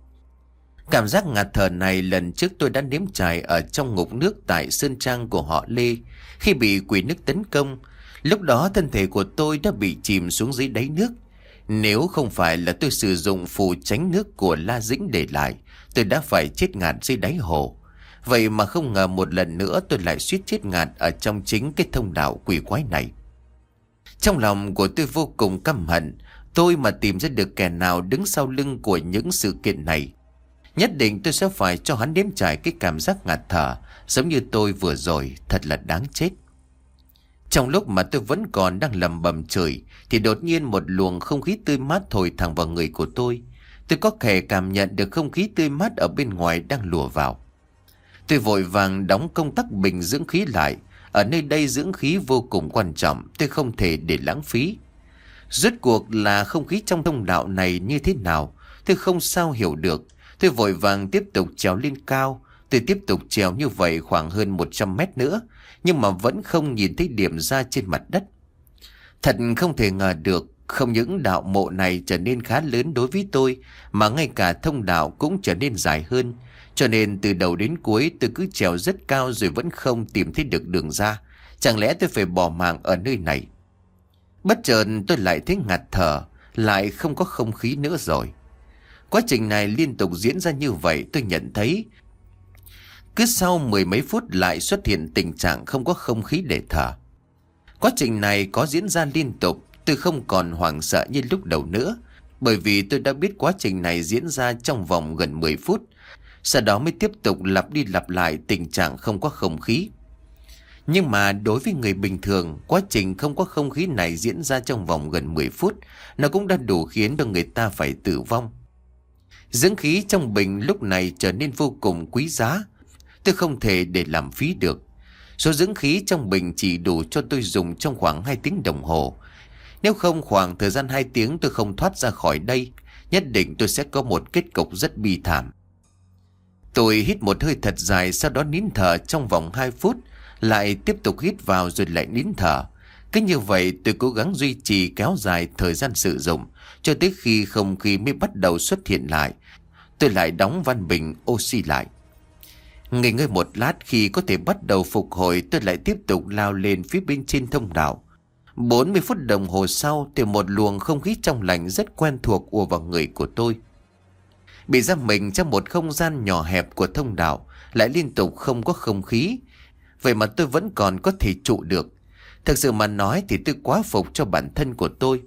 Cảm giác ngạt thở này lần trước tôi đã nếm trải ở trong ngục nước tại Sơn Trang của họ Lê. Khi bị quỷ nước tấn công, lúc đó thân thể của tôi đã bị chìm xuống dưới đáy nước. Nếu không phải là tôi sử dụng phù tránh nước của La Dĩnh để lại, tôi đã phải chết ngạt dưới đáy hồ. Vậy mà không ngờ một lần nữa tôi lại suýt chết ngạt ở trong chính cái thông đạo quỷ quái này. Trong lòng của tôi vô cùng căm hận. Tôi mà tìm ra được kẻ nào đứng sau lưng của những sự kiện này, nhất định tôi sẽ phải cho hắn nếm trải cái cảm giác ngạt thở giống như tôi vừa rồi, thật là đáng chết. Trong lúc mà tôi vẫn còn đang lầm bầm chửi thì đột nhiên một luồng không khí tươi mát thổi thẳng vào người của tôi. Tôi có thể cảm nhận được không khí tươi mát ở bên ngoài đang lùa vào. Tôi vội vàng đóng công tắc bình dưỡng khí lại. Ở nơi đây dưỡng khí vô cùng quan trọng, tôi không thể để lãng phí. Rốt cuộc là không khí trong thông đạo này như thế nào, tôi không sao hiểu được. Tôi vội vàng tiếp tục trèo lên cao. Tôi tiếp tục trèo như vậy khoảng hơn một trăm mét nữa, nhưng mà vẫn không nhìn thấy điểm ra trên mặt đất. Thật không thể ngờ được, không những đạo mộ này trở nên khá lớn đối với tôi, mà ngay cả thông đạo cũng trở nên dài hơn. Cho nên từ đầu đến cuối tôi cứ trèo rất cao rồi vẫn không tìm thấy được đường ra. Chẳng lẽ tôi phải bỏ mạng ở nơi này? Bất chợt tôi lại thấy ngạt thở, lại không có không khí nữa rồi. Quá trình này liên tục diễn ra như vậy, tôi nhận thấy cứ sau mười mấy phút lại xuất hiện tình trạng không có không khí để thở. Quá trình này có diễn ra liên tục, tôi không còn hoảng sợ như lúc đầu nữa, bởi vì tôi đã biết quá trình này diễn ra trong vòng gần mười phút. Sau đó mới tiếp tục lặp đi lặp lại tình trạng không có không khí. Nhưng mà đối với người bình thường, quá trình không có không khí này diễn ra trong vòng gần mười phút, nó cũng đã đủ khiến cho người ta phải tử vong. Dưỡng khí trong bình lúc này trở nên vô cùng quý giá. Tôi không thể để làm phí được. Số dưỡng khí trong bình chỉ đủ cho tôi dùng trong khoảng hai tiếng đồng hồ. Nếu không khoảng thời gian hai tiếng tôi không thoát ra khỏi đây, nhất định tôi sẽ có một kết cục rất bi thảm. Tôi hít một hơi thật dài, sau đó nín thở trong vòng hai phút, lại tiếp tục hít vào rồi lại nín thở. Cứ như vậy tôi cố gắng duy trì kéo dài thời gian sử dụng, cho tới khi không khí mới bắt đầu xuất hiện lại. Tôi lại đóng van bình oxy lại. Nghỉ ngơi một lát, khi có thể bắt đầu phục hồi, tôi lại tiếp tục lao lên phía bên trên thông đạo. bốn mươi phút đồng hồ sau thì một luồng không khí trong lành rất quen thuộc ùa vào người của tôi. Bị giam mình trong một không gian nhỏ hẹp của thông đạo, lại liên tục không có không khí. Vậy mà tôi vẫn còn có thể trụ được. Thực sự mà nói thì tôi quá phục cho bản thân của tôi.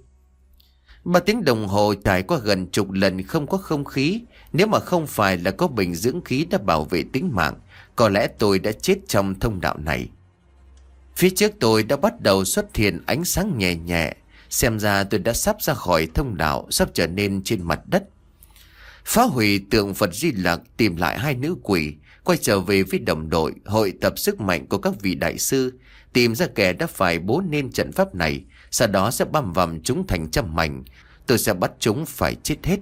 Ba tiếng đồng hồ trải qua gần chục lần không có không khí. Nếu mà không phải là có bình dưỡng khí đã bảo vệ tính mạng, có lẽ tôi đã chết trong thông đạo này. Phía trước tôi đã bắt đầu xuất hiện ánh sáng nhẹ nhẹ. Xem ra tôi đã sắp ra khỏi thông đạo, sắp trở nên trên mặt đất. Phá hủy tượng Phật Di Lặc, tìm lại hai nữ quỷ, quay trở về với đồng đội, hội tập sức mạnh của các vị đại sư, tìm ra kẻ đã phải bố nên trận pháp này, sau đó sẽ băm vằm chúng thành trăm mảnh. Tôi sẽ bắt chúng phải chết hết.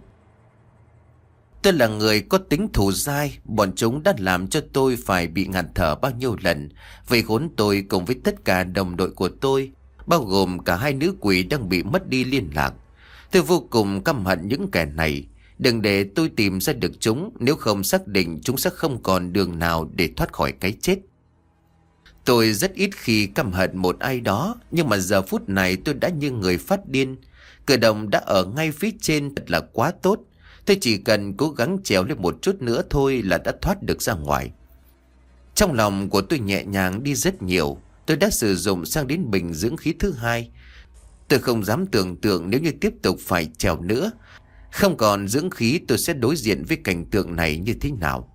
Tôi là người có tính thù dai, bọn chúng đã làm cho tôi phải bị ngạt thở bao nhiêu lần, vây khốn tôi cùng với tất cả đồng đội của tôi, bao gồm cả hai nữ quỷ đang bị mất đi liên lạc. Tôi vô cùng căm hận những kẻ này. Đừng để tôi tìm ra được chúng, nếu không xác định chúng sẽ không còn đường nào để thoát khỏi cái chết. Tôi rất ít khi căm hận một ai đó, nhưng mà giờ phút này tôi đã như người phát điên. Cửa động đã ở ngay phía trên, thật là quá tốt. Tôi chỉ cần cố gắng trèo lên một chút nữa thôi là đã thoát được ra ngoài. Trong lòng của tôi nhẹ nhàng đi rất nhiều. Tôi đã sử dụng sang đến bình dưỡng khí thứ hai. Tôi không dám tưởng tượng nếu như tiếp tục phải trèo nữa, không còn dưỡng khí, tôi sẽ đối diện với cảnh tượng này như thế nào.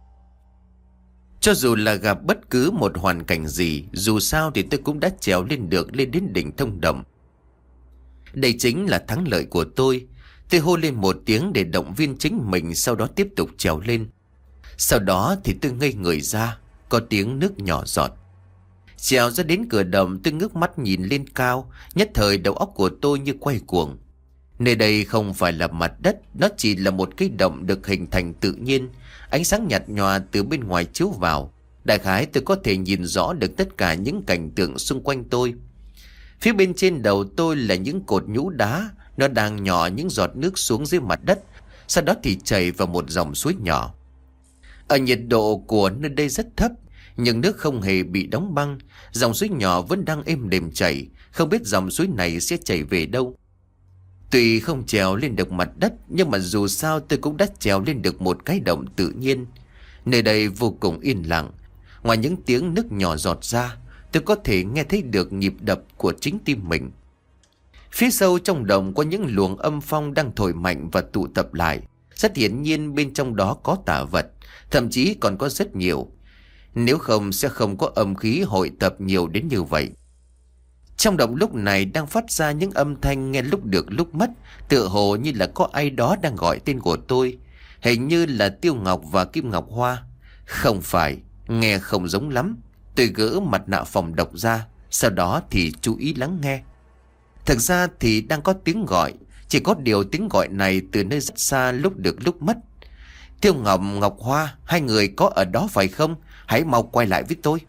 Cho dù là gặp bất cứ một hoàn cảnh gì, dù sao thì tôi cũng đã trèo lên được, lên đến đỉnh thông động. Đây chính là thắng lợi của tôi. Tôi hô lên một tiếng để động viên chính mình, sau đó tiếp tục trèo lên. Sau đó thì tôi ngây người ra, có tiếng nước nhỏ giọt. Trèo ra đến cửa động, tôi ngước mắt nhìn lên cao, nhất thời đầu óc của tôi như quay cuồng. Nơi đây không phải là mặt đất, nó chỉ là một cái động được hình thành tự nhiên. Ánh sáng nhạt nhòa từ bên ngoài chiếu vào. Đại khái tôi có thể nhìn rõ được tất cả những cảnh tượng xung quanh tôi. Phía bên trên đầu tôi là những cột nhũ đá, nó đang nhỏ những giọt nước xuống dưới mặt đất, sau đó thì chảy vào một dòng suối nhỏ. Ở nhiệt độ của nơi đây rất thấp, nhưng nước không hề bị đóng băng. Dòng suối nhỏ vẫn đang êm đềm chảy, không biết dòng suối này sẽ chảy về đâu. Tuy không trèo lên được mặt đất, nhưng mà dù sao tôi cũng đã trèo lên được một cái động tự nhiên. Nơi đây vô cùng yên lặng. Ngoài những tiếng nước nhỏ giọt ra, tôi có thể nghe thấy được nhịp đập của chính tim mình. Phía sâu trong động có những luồng âm phong đang thổi mạnh và tụ tập lại. Rất hiển nhiên bên trong đó có tà vật, thậm chí còn có rất nhiều. Nếu không sẽ không có âm khí hội tập nhiều đến như vậy. Trong động lúc này đang phát ra những âm thanh nghe lúc được lúc mất, tựa hồ như là có ai đó đang gọi tên của tôi. Hình như là Tiêu Ngọc và Kim Ngọc Hoa. Không phải, Nghe không giống lắm. Tôi gỡ mặt nạ phòng độc ra, sau đó thì chú ý lắng nghe. Thực ra thì đang có tiếng gọi, chỉ có điều tiếng gọi này từ nơi rất xa, lúc được lúc mất. Tiêu Ngọc, Ngọc Hoa, hai người có ở đó phải không? Hãy mau quay lại với tôi.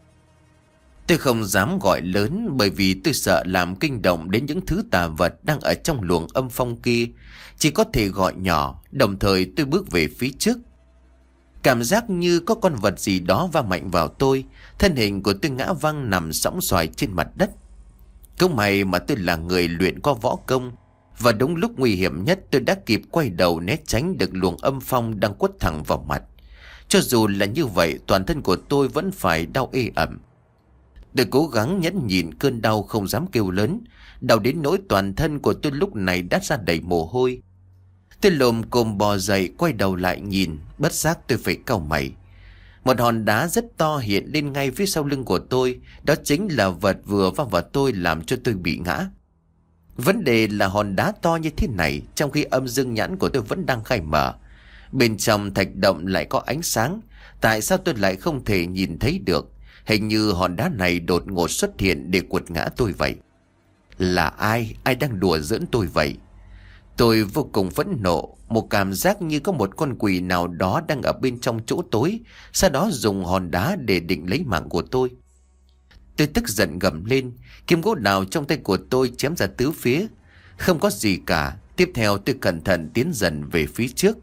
Tôi không dám gọi lớn, bởi vì tôi sợ làm kinh động đến những thứ tà vật đang ở trong luồng âm phong kia. Chỉ có thể gọi nhỏ, đồng thời tôi bước về phía trước. Cảm giác như có con vật gì đó va mạnh vào tôi. Thân hình của tôi ngã văng nằm sõng soài trên mặt đất. Cũng may mà tôi là người luyện qua võ công, và đúng lúc nguy hiểm nhất tôi đã kịp quay đầu né tránh được luồng âm phong đang quất thẳng vào mặt. Cho dù là như vậy, toàn thân của tôi vẫn phải đau ê ẩm. Tôi cố gắng nhẫn nhịn cơn đau, không dám kêu lớn. Đau đến nỗi toàn thân của tôi lúc này đã ra đầy mồ hôi. Tôi lồm cồm bò dậy, quay đầu lại nhìn. Bất giác tôi phải cau mày. Một hòn đá rất to hiện lên ngay phía sau lưng của tôi. Đó chính là vật vừa va vào tôi, làm cho tôi bị ngã. Vấn đề là hòn đá to như thế này, trong khi âm dương nhãn của tôi vẫn đang khai mở. Bên trong thạch động lại có ánh sáng. Tại sao tôi lại không thể nhìn thấy được? Hình như hòn đá này đột ngột xuất hiện để quật ngã tôi vậy. Là ai? Ai đang đùa giỡn tôi vậy? Tôi vô cùng phẫn nộ. Một cảm giác như có một con quỷ nào đó đang ở bên trong chỗ tối, sau đó dùng hòn đá để định lấy mạng của tôi. Tôi tức giận gầm lên. Kiếm gỗ đào trong tay của tôi chém ra tứ phía. Không có gì cả. Tiếp theo tôi cẩn thận tiến dần về phía trước.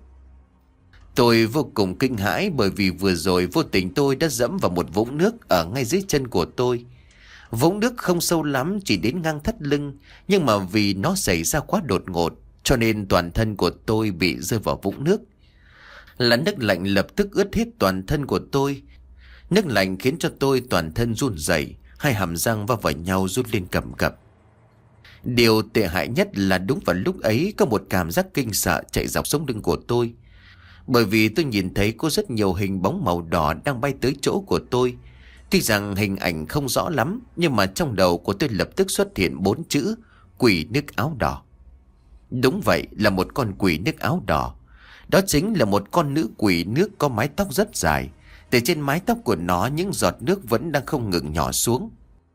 Tôi vô cùng kinh hãi, bởi vì vừa rồi vô tình tôi đã dẫm vào một vũng nước ở ngay dưới chân của tôi. Vũng nước không sâu lắm, chỉ đến ngang thắt lưng, nhưng mà vì nó xảy ra quá đột ngột, cho nên toàn thân của tôi bị rơi vào vũng nước. Làn nước lạnh lập tức ướt hết toàn thân của tôi. Nước lạnh khiến cho tôi toàn thân run rẩy, hai hàm răng va vào nhau rút lên cầm cập. Điều tệ hại nhất là đúng vào lúc ấy có một cảm giác kinh sợ chạy dọc sống lưng của tôi. Bởi vì tôi nhìn thấy có rất nhiều hình bóng màu đỏ đang bay tới chỗ của tôi. Tuy rằng hình ảnh không rõ lắm, nhưng mà trong đầu của tôi lập tức xuất hiện bốn chữ: quỷ nước áo đỏ. Đúng vậy, là một con quỷ nước áo đỏ. Đó chính là một con nữ quỷ nước có mái tóc rất dài. Từ trên mái tóc của nó, những giọt nước vẫn đang không ngừng nhỏ xuống.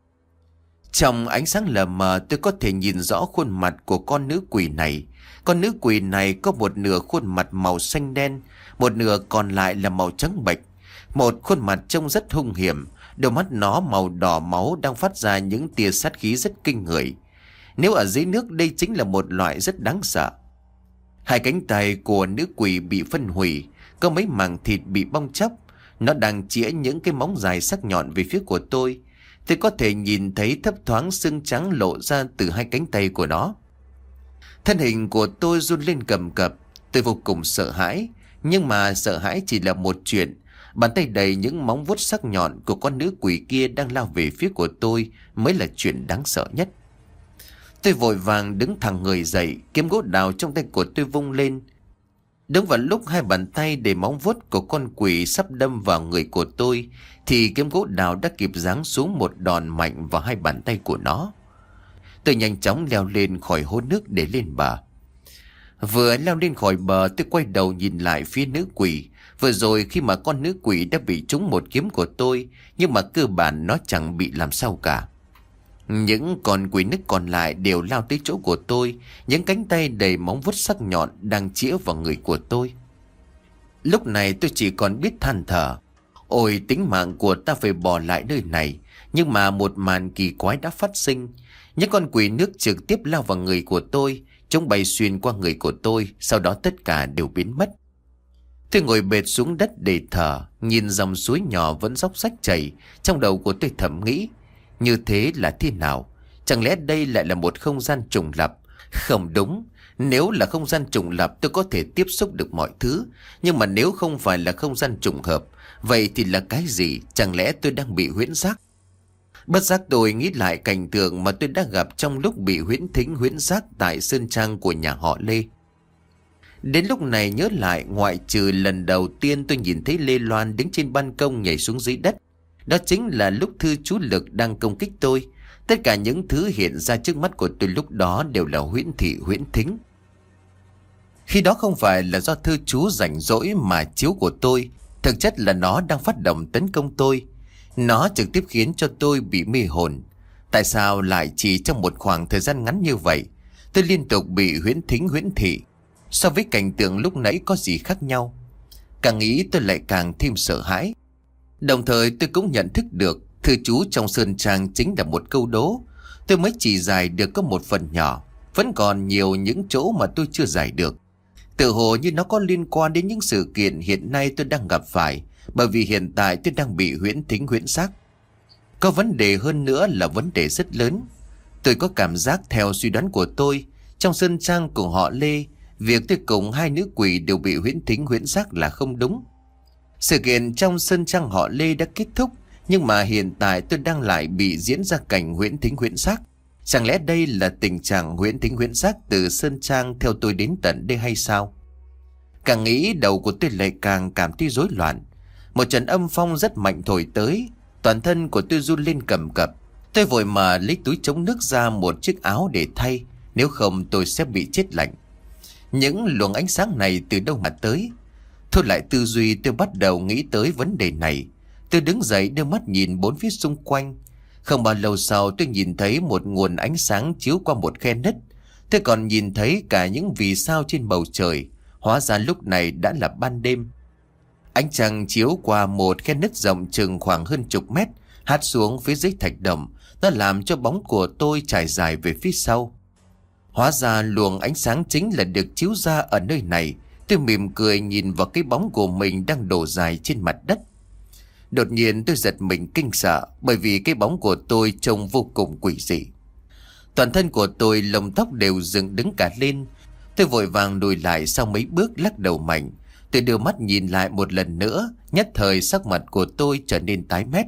Trong ánh sáng lờ mờ, tôi có thể nhìn rõ khuôn mặt của con nữ quỷ này. Con nữ quỷ này có một nửa khuôn mặt màu xanh đen, một nửa còn lại là màu trắng bệch. Một khuôn mặt trông rất hung hiểm, đôi mắt nó màu đỏ máu đang phát ra những tia sát khí rất kinh người. Nếu ở dưới nước, đây chính là một loại rất đáng sợ. Hai cánh tay của nữ quỷ bị phân hủy, có mấy mảng thịt bị bong chóc. Nó đang chĩa những cái móng dài sắc nhọn về phía của tôi. Tôi có thể nhìn thấy thấp thoáng xương trắng lộ ra từ hai cánh tay của nó. Thân hình của tôi run lên cầm cập. Tôi vô cùng sợ hãi. Nhưng mà sợ hãi chỉ là một chuyện. Bàn tay đầy những móng vuốt sắc nhọn của con nữ quỷ kia đang lao về phía của tôi mới là chuyện đáng sợ nhất. Tôi vội vàng đứng thẳng người dậy, kiếm gỗ đào trong tay của tôi vung lên. Đúng vào lúc hai bàn tay đầy móng vuốt của con quỷ sắp đâm vào người của tôi, thì kiếm gỗ đào đã kịp giáng xuống một đòn mạnh vào hai bàn tay của nó. Tôi nhanh chóng leo lên khỏi hố nước để lên bờ. Vừa leo lên khỏi bờ, tôi quay đầu nhìn lại phía nữ quỷ. Vừa rồi khi mà con nữ quỷ đã bị trúng một kiếm của tôi, nhưng mà cơ bản nó chẳng bị làm sao cả. Những con quỷ nước còn lại đều lao tới chỗ của tôi, những cánh tay đầy móng vuốt sắc nhọn đang chĩa vào người của tôi. Lúc này tôi chỉ còn biết than thở. Ôi, tính mạng của ta phải bỏ lại nơi này. Nhưng mà một màn kỳ quái đã phát sinh. Những con quỷ nước trực tiếp lao vào người của tôi. Chúng bay xuyên qua người của tôi, sau đó tất cả đều biến mất. Tôi ngồi bệt xuống đất để thở, nhìn dòng suối nhỏ vẫn róc rách chảy. Trong đầu của tôi thầm nghĩ, như thế là thế nào? Chẳng lẽ đây lại là một không gian trùng lập? Không đúng. Nếu là không gian trùng lập, tôi có thể tiếp xúc được mọi thứ. Nhưng mà nếu không phải là không gian trùng hợp, vậy thì là cái gì? Chẳng lẽ tôi đang bị huyễn giác? Bất giác tôi nghĩ lại cảnh tượng mà tôi đã gặp trong lúc bị huyễn thính huyễn giác tại sơn trang của nhà họ Lê. Đến lúc này nhớ lại, ngoại trừ lần đầu tiên tôi nhìn thấy Lê Loan đứng trên ban công nhảy xuống dưới đất, đó chính là lúc Thư Chú Lực đang công kích tôi. Tất cả những thứ hiện ra trước mắt của tôi lúc đó đều là huyễn thị huyễn thính. Khi đó không phải là do Thư Chú rảnh rỗi mà chiếu của tôi, Thực chất là nó đang phát động tấn công tôi. Nó trực tiếp khiến cho tôi bị mê hồn. Tại sao lại chỉ trong một khoảng thời gian ngắn như vậy tôi liên tục bị huyễn thính huyễn thị? So với cảnh tượng lúc nãy có gì khác nhau? Càng nghĩ tôi lại càng thêm sợ hãi. Đồng thời tôi cũng nhận thức được thư chú trong sơn trang chính là một câu đố. Tôi mới chỉ giải được có một phần nhỏ, vẫn còn nhiều những chỗ mà tôi chưa giải được. Tự hồ như nó có liên quan đến những sự kiện hiện nay tôi đang gặp phải, bởi vì hiện tại tôi đang bị huyễn thính huyễn xác. Có vấn đề hơn nữa là vấn đề rất lớn. Tôi có cảm giác theo suy đoán của tôi, trong sơn trang của họ Lê, việc tôi cùng hai nữ quỷ đều bị huyễn thính huyễn xác là không đúng. Sự kiện trong sơn trang họ Lê đã kết thúc, nhưng mà hiện tại tôi đang lại bị diễn ra cảnh huyễn thính huyễn xác. Chẳng lẽ đây là tình trạng huyễn thính huyễn xác từ sơn trang theo tôi đến tận đây hay sao? Càng nghĩ đầu của tôi lại càng cảm thấy rối loạn. Một trận âm phong rất mạnh thổi tới, toàn thân của tôi run lên cầm cập. Tôi vội mà lấy túi chống nước ra một chiếc áo để thay, nếu không tôi sẽ bị chết lạnh. Những luồng ánh sáng này từ đâu mà tới? Thôi lại tư duy, tôi bắt đầu nghĩ tới vấn đề này. Tôi đứng dậy đưa mắt nhìn bốn phía xung quanh. Không bao lâu sau tôi nhìn thấy một nguồn ánh sáng chiếu qua một khe nứt. Tôi còn nhìn thấy cả những vì sao trên bầu trời. Hóa ra lúc này đã là ban đêm. Ánh trăng chiếu qua một khe nứt rộng chừng khoảng hơn chục mét, hắt xuống phía dưới thạch động. Nó làm cho bóng của tôi trải dài về phía sau. Hóa ra luồng ánh sáng chính là được chiếu ra ở nơi này. Tôi mỉm cười nhìn vào cái bóng của mình đang đổ dài trên mặt đất. Đột nhiên tôi giật mình kinh sợ, bởi vì cái bóng của tôi trông vô cùng quỷ dị. Toàn thân của tôi lông tóc đều dựng đứng cả lên. Tôi vội vàng lùi lại sau mấy bước, lắc đầu mạnh. Tôi đưa mắt nhìn lại một lần nữa, nhất thời sắc mặt của tôi trở nên tái mét.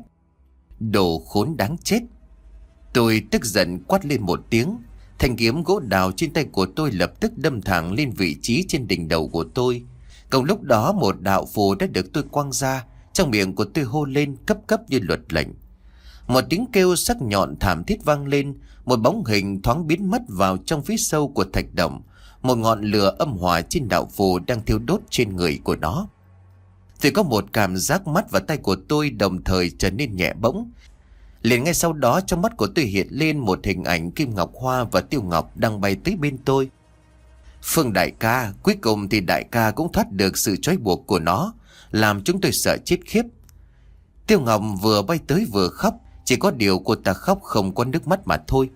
Đồ khốn đáng chết! Tôi tức giận quát lên một tiếng. Thanh kiếm gỗ đào trên tay của tôi lập tức đâm thẳng lên vị trí trên đỉnh đầu của tôi. Cùng lúc đó một đạo phù đã được tôi quăng ra. Trong miệng của tôi hô lên cấp cấp như luật lệnh. Một tiếng kêu sắc nhọn thảm thiết vang lên. Một bóng hình thoáng biến mất vào trong phía sâu của thạch động. Một ngọn lửa âm hỏa trên đạo phù đang thiêu đốt trên người của nó. Tôi có một cảm giác mắt và tay của tôi đồng thời trở nên nhẹ bỗng. Liền ngay sau đó trong mắt của tôi hiện lên một hình ảnh Kim Ngọc Hoa và Tiêu Ngọc đang bay tới bên tôi. Phương đại ca, cuối cùng thì đại ca cũng thoát được sự trói buộc của nó, làm chúng tôi sợ chết khiếp. Tiêu Ngọc vừa bay tới vừa khóc, chỉ có điều cô ta khóc không có nước mắt mà thôi.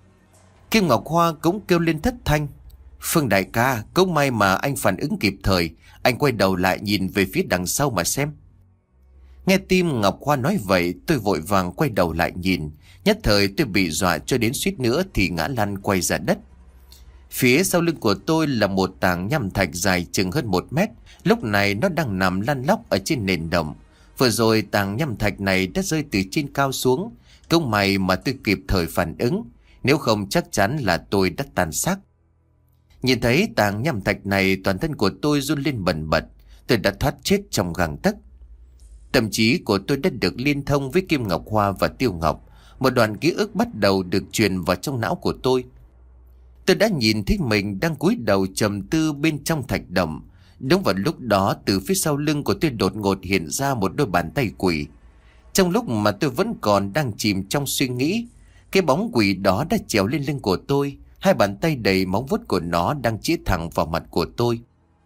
Kim Ngọc Hoa cũng kêu lên thất thanh. Phương đại ca, cũng may mà anh phản ứng kịp thời, anh quay đầu lại nhìn về phía đằng sau mà xem. Nghe Tim Ngọc Hoa nói vậy, tôi vội vàng quay đầu lại nhìn. Nhất thời tôi bị dọa cho đến suýt nữa thì ngã lăn quay ra đất. Phía sau lưng của tôi là một tảng nham thạch dài chừng hơn một mét. Lúc này nó đang nằm lăn lóc ở trên nền đồng. Vừa rồi tảng nham thạch này đã rơi từ trên cao xuống. Cũng may mà tôi kịp thời phản ứng, nếu không chắc chắn là tôi đã tan xác. Nhìn thấy tảng nham thạch này, toàn thân của tôi run lên bần bật. Tôi đã thoát chết trong gang tấc. Tâm trí của tôi đã được liên thông với Kim Ngọc Hoa và Tiêu Ngọc. Một đoạn ký ức bắt đầu được truyền vào trong não của tôi. Tôi đã nhìn thấy mình đang cúi đầu trầm tư bên trong thạch động. Đúng vào lúc đó, từ phía sau lưng của tôi đột ngột hiện ra một đôi bàn tay quỷ. Trong lúc mà tôi vẫn còn đang chìm trong suy nghĩ, cái bóng quỷ đó đã trèo lên lưng của tôi. Hai bàn tay đầy móng vuốt của nó đang chĩa thẳng vào mặt của tôi.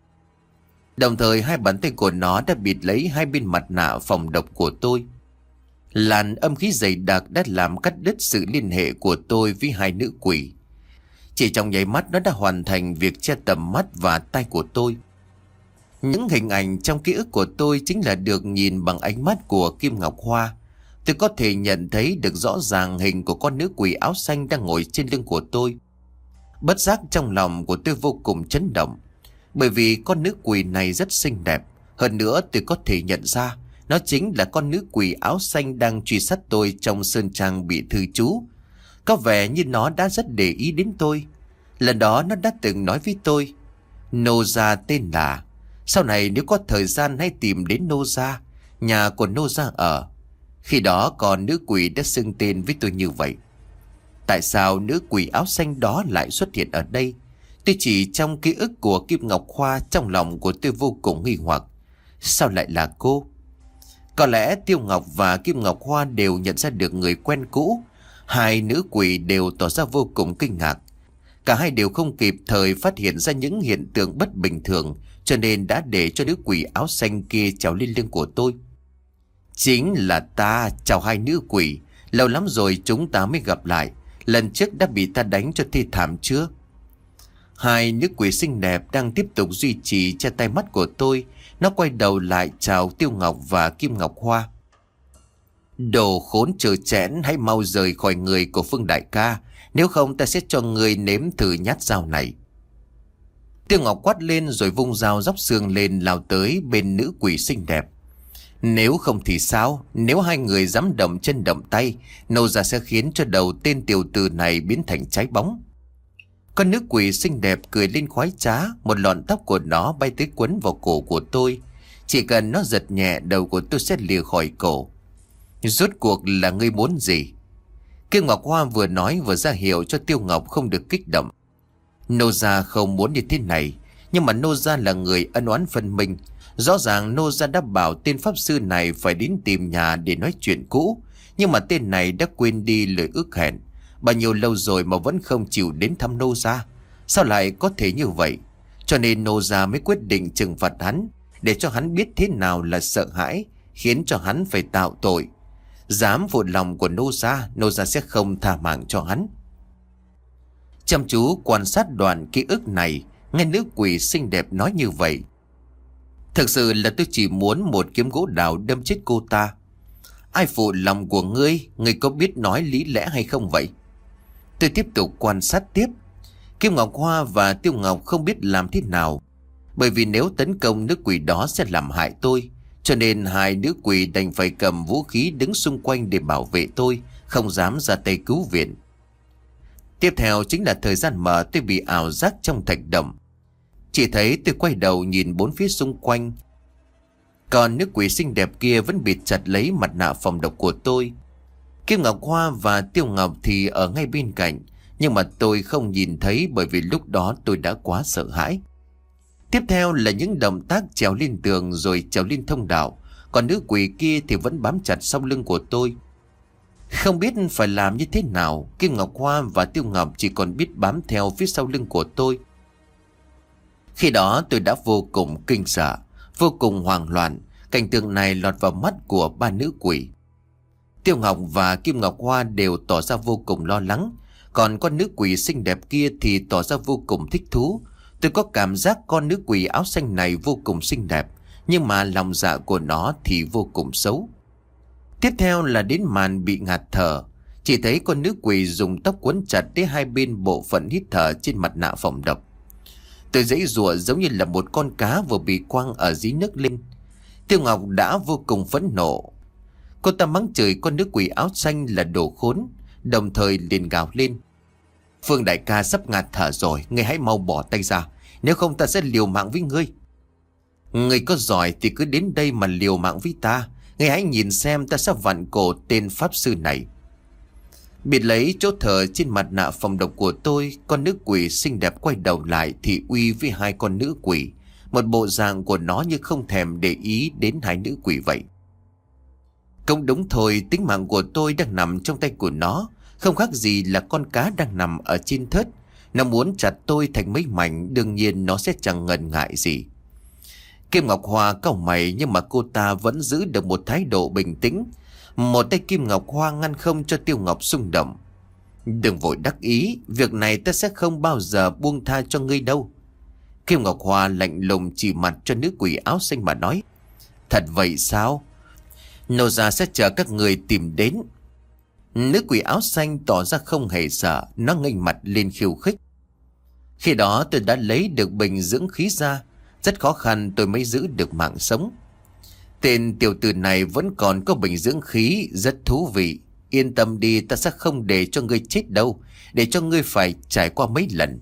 Đồng thời hai bàn tay của nó đã bịt lấy hai bên mặt nạ phòng độc của tôi. Làn âm khí dày đặc đã làm cắt đứt sự liên hệ của tôi với hai nữ quỷ. Chỉ trong nháy mắt nó đã hoàn thành việc che tầm mắt và tai của tôi. Những hình ảnh trong ký ức của tôi chính là được nhìn bằng ánh mắt của Kim Ngọc Hoa. Tôi có thể nhận thấy được rõ ràng hình của con nữ quỷ áo xanh đang ngồi trên lưng của tôi. Bất giác trong lòng của tôi vô cùng chấn động. Bởi vì con nữ quỷ này rất xinh đẹp. Hơn nữa tôi có thể nhận ra nó chính là con nữ quỷ áo xanh đang truy sát tôi trong sơn trang bị thư chú. Có vẻ như nó đã rất để ý đến tôi. Lần đó nó đã từng nói với tôi, Nô gia tên là, sau này nếu có thời gian hãy tìm đến Nô gia, nhà của Nô gia ở. Khi đó còn nữ quỷ đã xưng tên với tôi như vậy. Tại sao nữ quỷ áo xanh đó lại xuất hiện ở đây? Tôi chỉ trong ký ức của Kim Ngọc Hoa, trong lòng của tôi vô cùng nghi hoặc. Sao lại là cô? Có lẽ Tiêu Ngọc và Kim Ngọc Hoa đều nhận ra được người quen cũ. Hai nữ quỷ đều tỏ ra vô cùng kinh ngạc. Cả hai đều không kịp thời phát hiện ra những hiện tượng bất bình thường, cho nên đã để cho nữ quỷ áo xanh kia trèo lên lưng của tôi. Chính là ta. Chào hai nữ quỷ. Lâu lắm rồi chúng ta mới gặp lại. Lần trước đã bị ta đánh cho thê thảm chưa? Hai nữ quỷ xinh đẹp đang tiếp tục duy trì che tay mắt của tôi. Nó quay đầu lại chào Tiêu Ngọc và Kim Ngọc Hoa. Đồ khốn trơ trẽn, hãy mau rời khỏi người của Phương đại ca, nếu không ta sẽ cho người nếm thử nhát dao này. Tiêu Ngọc quát lên rồi vung dao róc xương lên lao tới bên nữ quỷ xinh đẹp. Nếu không thì sao? Nếu hai người dám động chân động tay, Nô gia sẽ khiến cho đầu tên tiểu tử này biến thành trái bóng. Con nữ quỷ xinh đẹp cười lên khoái trá. Một lọn tóc của nó bay tới quấn vào cổ của tôi. Chỉ cần nó giật nhẹ, đầu của tôi sẽ lìa khỏi cổ. Rốt cuộc là ngươi muốn gì? Kim Ngọc Hoa vừa nói vừa ra hiệu cho Tiêu Ngọc không được kích động. Nô gia không muốn như thế này, nhưng mà Nô gia là người ân oán phân minh. Rõ ràng Nô gia đã bảo tên pháp sư này phải đến tìm nhà để nói chuyện cũ, nhưng mà tên này đã quên đi lời ước hẹn. Bao nhiêu lâu rồi mà vẫn không chịu đến thăm Nô gia. Sao lại có thể như vậy? Cho nên Nô gia mới quyết định trừng phạt hắn, để cho hắn biết thế nào là sợ hãi, khiến cho hắn phải tạo tội. Dám phụ lòng của Nô gia, Nô gia sẽ không tha mạng cho hắn. Chăm chú quan sát đoạn ký ức này, nghe nữ quỷ xinh đẹp nói như vậy. Thực sự là tôi chỉ muốn một kiếm gỗ đào đâm chết cô ta. Ai phụ lòng của ngươi? Ngươi có biết nói lý lẽ hay không vậy? Tôi tiếp tục quan sát tiếp. Kim Ngọc Hoa và Tiêu Ngọc không biết làm thế nào, bởi vì nếu tấn công nữ quỷ đó sẽ làm hại tôi. Cho nên hai nữ quỷ đành phải cầm vũ khí đứng xung quanh để bảo vệ tôi, không dám ra tay cứu viện. Tiếp theo chính là thời gian mà tôi bị ảo giác trong thạch động. Chỉ thấy tôi quay đầu nhìn bốn phía xung quanh. Còn nữ quỷ xinh đẹp kia vẫn bịt chặt lấy mặt nạ phòng độc của tôi. Kim Ngọc Hoa và Tiêu Ngọc thì ở ngay bên cạnh, nhưng mà tôi không nhìn thấy bởi vì lúc đó tôi đã quá sợ hãi. Tiếp theo là những động tác trèo lên tường rồi trèo lên thông đạo. Còn nữ quỷ kia thì vẫn bám chặt sau lưng của tôi. Không biết phải làm như thế nào, Kim Ngọc Hoa và Tiêu Ngọc chỉ còn biết bám theo phía sau lưng của tôi. Khi đó tôi đã vô cùng kinh sợ, vô cùng hoảng loạn. Cảnh tượng này lọt vào mắt của ba nữ quỷ. Tiêu Ngọc và Kim Ngọc Hoa đều tỏ ra vô cùng lo lắng, còn con nữ quỷ xinh đẹp kia thì tỏ ra vô cùng thích thú. Tôi có cảm giác con nữ quỷ áo xanh này vô cùng xinh đẹp, nhưng mà lòng dạ của nó thì vô cùng xấu. Tiếp theo là đến màn bị ngạt thở. Chỉ thấy con nữ quỷ dùng tóc quấn chặt đến hai bên bộ phận hít thở trên mặt nạ phòng độc. Tôi giãy giụa giống như là một con cá vừa bị quăng ở dưới nước lên. Tiêu Ngọc đã vô cùng phẫn nộ. Cô ta mắng chửi con nữ quỷ áo xanh là đồ khốn, đồng thời liền gào lên. Phương đại ca sắp ngạt thở rồi, ngươi hãy mau bỏ tay ra, nếu không ta sẽ liều mạng với ngươi. Ngươi có giỏi thì cứ đến đây mà liều mạng với ta. Ngươi hãy nhìn xem ta sẽ vặn cổ tên pháp sư này. Bịt lấy chỗ thở trên mặt nạ phòng độc của tôi, con nữ quỷ xinh đẹp quay đầu lại thị uy với hai con nữ quỷ. Một bộ dạng của nó như không thèm để ý đến hai nữ quỷ vậy. Cũng đúng thôi, tính mạng của tôi đang nằm trong tay của nó, không khác gì là con cá đang nằm ở trên thớt. Nó muốn chặt tôi thành mấy mảnh, đương nhiên nó sẽ chẳng ngần ngại gì. Kim Ngọc Hoa cau mày, nhưng mà cô ta vẫn giữ được một thái độ bình tĩnh. Một tay Kim Ngọc Hoa ngăn không cho Tiêu Ngọc xung động. Đừng vội đắc ý, việc này ta sẽ không bao giờ buông tha cho ngươi đâu. Kim Ngọc Hoa lạnh lùng chỉ mặt cho nữ quỷ áo xanh mà nói. Thật vậy sao? Nô gia sẽ chờ các người tìm đến. Nữ quỷ áo xanh tỏ ra không hề sợ, nó nghênh mặt lên khiêu khích. Khi đó tôi đã lấy được bình dưỡng khí ra, rất khó khăn tôi mới giữ được mạng sống. Tên tiểu tử này vẫn còn có bình dưỡng khí, rất thú vị. Yên tâm đi, ta sẽ không để cho ngươi chết đâu, để cho ngươi phải trải qua mấy lần.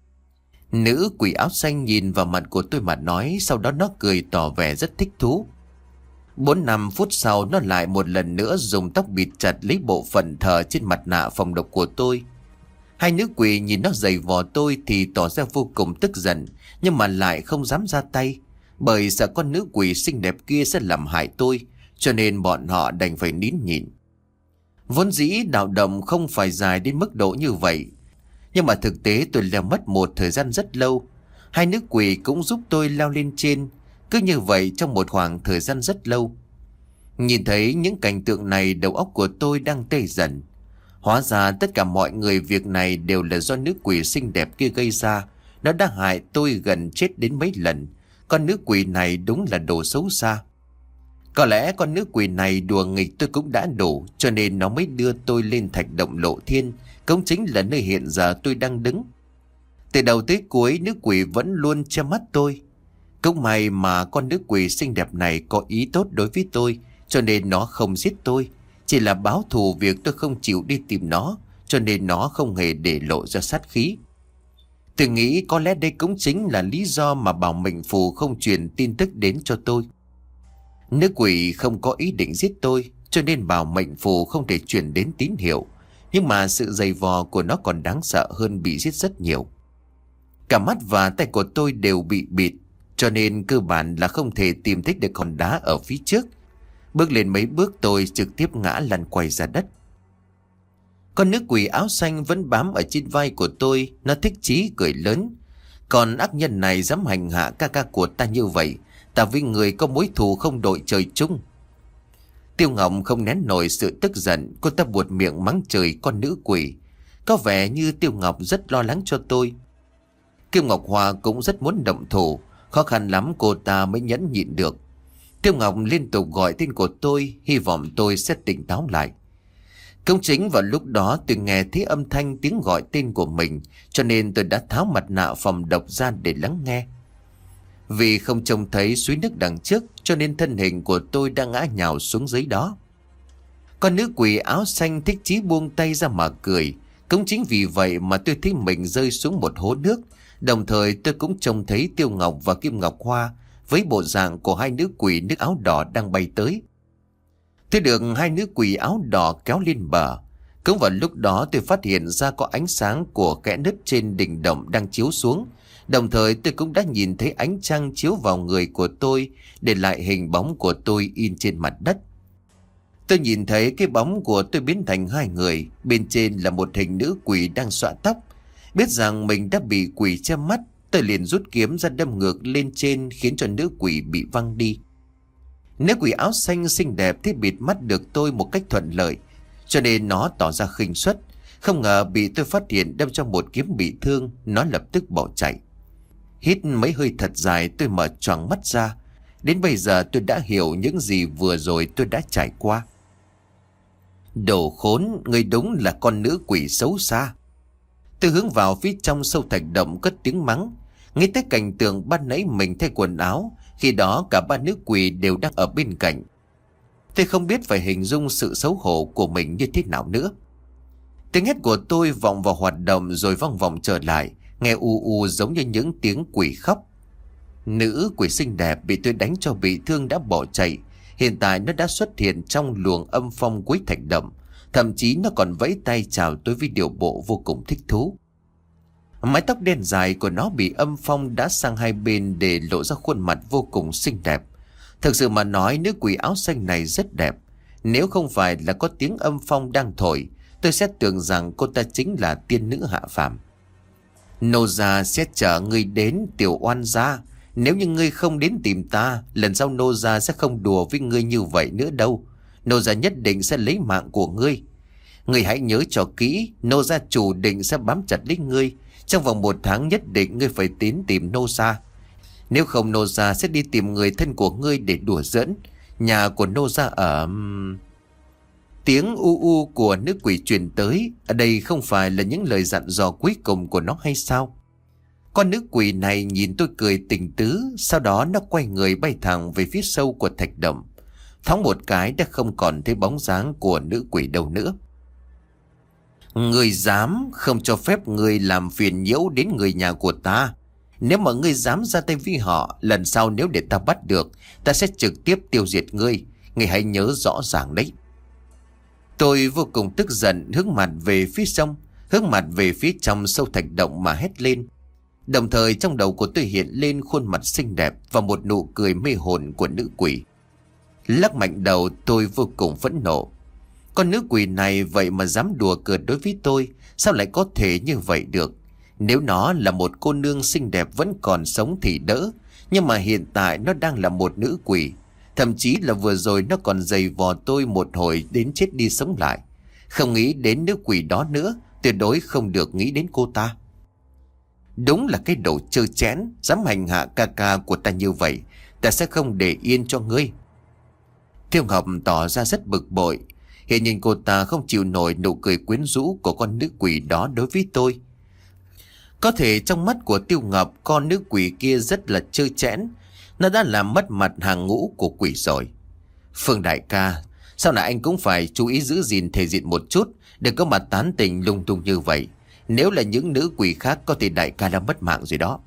Nữ quỷ áo xanh nhìn vào mặt của tôi mà nói, sau đó nó cười tỏ vẻ rất thích thú. Bốn năm phút sau nó lại một lần nữa dùng tóc bịt chặt lấy bộ phận thờ trên mặt nạ phòng độc của tôi. Hai nữ quỷ nhìn nó giày vò tôi thì tỏ ra vô cùng tức giận, nhưng mà lại không dám ra tay. Bởi sợ con nữ quỷ xinh đẹp kia sẽ làm hại tôi, cho nên bọn họ đành phải nín nhịn. Vốn dĩ đạo động không phải dài đến mức độ như vậy, nhưng mà thực tế tôi leo mất một thời gian rất lâu. Hai nữ quỷ cũng giúp tôi leo lên trên. Cứ như vậy trong một khoảng thời gian rất lâu. Nhìn thấy những cảnh tượng này, đầu óc của tôi đang tê dần. Hóa ra tất cả mọi người việc này đều là do nữ quỷ xinh đẹp kia gây ra. Nó đã hại tôi gần chết đến mấy lần. Con nữ quỷ này đúng là đồ xấu xa. Có lẽ con nữ quỷ này đùa nghịch tôi cũng đã đủ, cho nên nó mới đưa tôi lên thạch động lộ thiên, cũng chính là nơi hiện giờ tôi đang đứng. Từ đầu tới cuối nữ quỷ vẫn luôn che mắt tôi. Cũng may mà con nữ quỷ xinh đẹp này có ý tốt đối với tôi, cho nên nó không giết tôi. Chỉ là báo thù việc tôi không chịu đi tìm nó, cho nên nó không hề để lộ ra sát khí. Tôi nghĩ có lẽ đây cũng chính là lý do mà Bảo Mệnh Phù không truyền tin tức đến cho tôi. Nữ quỷ không có ý định giết tôi, cho nên Bảo Mệnh Phù không thể truyền đến tín hiệu. Nhưng mà sự dày vò của nó còn đáng sợ hơn bị giết rất nhiều. Cả mắt và tay của tôi đều bị bịt, cho nên cơ bản là không thể tìm thấy được hòn đá ở phía trước. Bước lên mấy bước tôi trực tiếp ngã lăn quay ra đất. Con nữ quỷ áo xanh vẫn bám ở trên vai của tôi. Nó thích chí cười lớn. Còn ác nhân này dám hành hạ ca ca của ta như vậy, ta với người có mối thù không đội trời chung. Tiêu Ngọc không nén nổi sự tức giận. Cô ta buột miệng mắng chửi con nữ quỷ. Có vẻ như Tiêu Ngọc rất lo lắng cho tôi. Kiều Ngọc Hoa cũng rất muốn động thủ. Khó khăn lắm cô ta mới nhẫn nhịn được. Tiêu Ngọc liên tục gọi tên của tôi, hy vọng tôi sẽ tỉnh táo lại. Cũng chính vào lúc đó tôi nghe thấy âm thanh tiếng gọi tên của mình, cho nên tôi đã tháo mặt nạ phòng độc ra để lắng nghe. Vì không trông thấy suối nước đằng trước, cho nên thân hình của tôi đang ngã nhào xuống dưới đó. Con nữ quỷ áo xanh thích chí buông tay ra mà cười. Cũng chính vì vậy mà tôi thấy mình rơi xuống một hố nước. Đồng thời tôi cũng trông thấy Tiêu Ngọc và Kim Ngọc Hoa với bộ dạng của hai nữ quỷ nước áo đỏ đang bay tới. Tôi được hai nữ quỷ áo đỏ kéo lên bờ. Cũng vào lúc đó tôi phát hiện ra có ánh sáng của kẽ nứt trên đỉnh động đang chiếu xuống. Đồng thời tôi cũng đã nhìn thấy ánh trăng chiếu vào người của tôi, để lại hình bóng của tôi in trên mặt đất. Tôi nhìn thấy cái bóng của tôi biến thành hai người. Bên trên là một hình nữ quỷ đang xõa tóc. Biết rằng mình đã bị quỷ che mắt, tôi liền rút kiếm ra đâm ngược lên trên, khiến cho nữ quỷ bị văng đi. Nữ quỷ áo xanh xinh đẹp thì bịt mắt được tôi một cách thuận lợi, cho nên nó tỏ ra khinh suất. Không ngờ bị tôi phát hiện đâm cho một kiếm bị thương, nó lập tức bỏ chạy. Hít mấy hơi thật dài, tôi mở choàng mắt ra. Đến bây giờ tôi đã hiểu những gì vừa rồi tôi đã trải qua. Đồ khốn, người đúng là con nữ quỷ xấu xa. Tôi hướng vào phía trong sâu thạch động cất tiếng mắng. Nghĩ tới cảnh tượng ban nãy mình thay quần áo, khi đó cả ba nữ quỷ đều đang ở bên cạnh. Tôi không biết phải hình dung sự xấu hổ của mình như thế nào nữa. Tiếng hét của tôi vọng vào hoạt động rồi vòng vòng trở lại, nghe u u giống như những tiếng quỷ khóc. Nữ quỷ xinh đẹp bị tôi đánh cho bị thương đã bỏ chạy. Hiện tại nó đã xuất hiện trong luồng âm phong cuối thạch động. Thậm chí nó còn vẫy tay chào tôi với điệu bộ vô cùng thích thú. Mái tóc đen dài của nó bị âm phong đá sang hai bên để lộ ra khuôn mặt vô cùng xinh đẹp. Thực sự mà nói, nữ quỷ áo xanh này rất đẹp. Nếu không phải là có tiếng âm phong đang thổi, tôi sẽ tưởng rằng cô ta chính là tiên nữ hạ phàm. Nô gia sẽ chở ngươi đến, tiểu oan gia. Nếu như ngươi không đến tìm ta, lần sau nô gia sẽ không đùa với ngươi như vậy nữa đâu. Nô gia nhất định sẽ lấy mạng của ngươi. Ngươi hãy nhớ cho kỹ, nô gia chủ định sẽ bám chặt lấy ngươi. Trong vòng một tháng nhất định ngươi phải đến tìm nô gia. Nếu không, nô gia sẽ đi tìm người thân của ngươi để đùa giỡn. Nhà của nô gia ở... Tiếng u u của nữ quỷ truyền tới. Ở đây không phải là những lời dặn dò cuối cùng của nó hay sao? Con nữ quỷ này nhìn tôi cười tình tứ. Sau đó nó quay người bay thẳng về phía sâu của thạch động. Thoáng một cái đã không còn thấy bóng dáng của nữ quỷ đâu nữa. Ngươi dám, không cho phép ngươi làm phiền nhiễu đến người nhà của ta. Nếu mà ngươi dám ra tay với họ, lần sau nếu để ta bắt được, ta sẽ trực tiếp tiêu diệt ngươi. Ngươi hãy nhớ rõ ràng đấy. Tôi vô cùng tức giận, hướng mặt về phía sông, hướng mặt về phía trong sâu thạch động mà hét lên. Đồng thời trong đầu của tôi hiện lên khuôn mặt xinh đẹp và một nụ cười mê hồn của nữ quỷ. Lắc mạnh đầu, tôi vô cùng phẫn nộ. Con nữ quỷ này vậy mà dám đùa cợt đối với tôi, sao lại có thể như vậy được? Nếu nó là một cô nương xinh đẹp vẫn còn sống thì đỡ, nhưng mà hiện tại nó đang là một nữ quỷ. Thậm chí là vừa rồi nó còn giày vò tôi một hồi đến chết đi sống lại. Không nghĩ đến nữ quỷ đó nữa, tuyệt đối không được nghĩ đến cô ta. Đúng là cái đồ trơ chẽn, dám hành hạ ca ca của ta như vậy, ta sẽ không để yên cho ngươi. Tiêu Ngọc tỏ ra rất bực bội. Hiện nhiên cô ta không chịu nổi nụ cười quyến rũ của con nữ quỷ đó đối với tôi. Có thể trong mắt của Tiêu Ngọc, con nữ quỷ kia rất là trơ chẽn. Nó đã làm mất mặt hàng ngũ của quỷ rồi. Phương đại ca, sau này anh cũng phải chú ý giữ gìn thể diện một chút, đừng có mà tán tình lung tung như vậy. Nếu là những nữ quỷ khác có thể đại ca đã mất mạng rồi đó.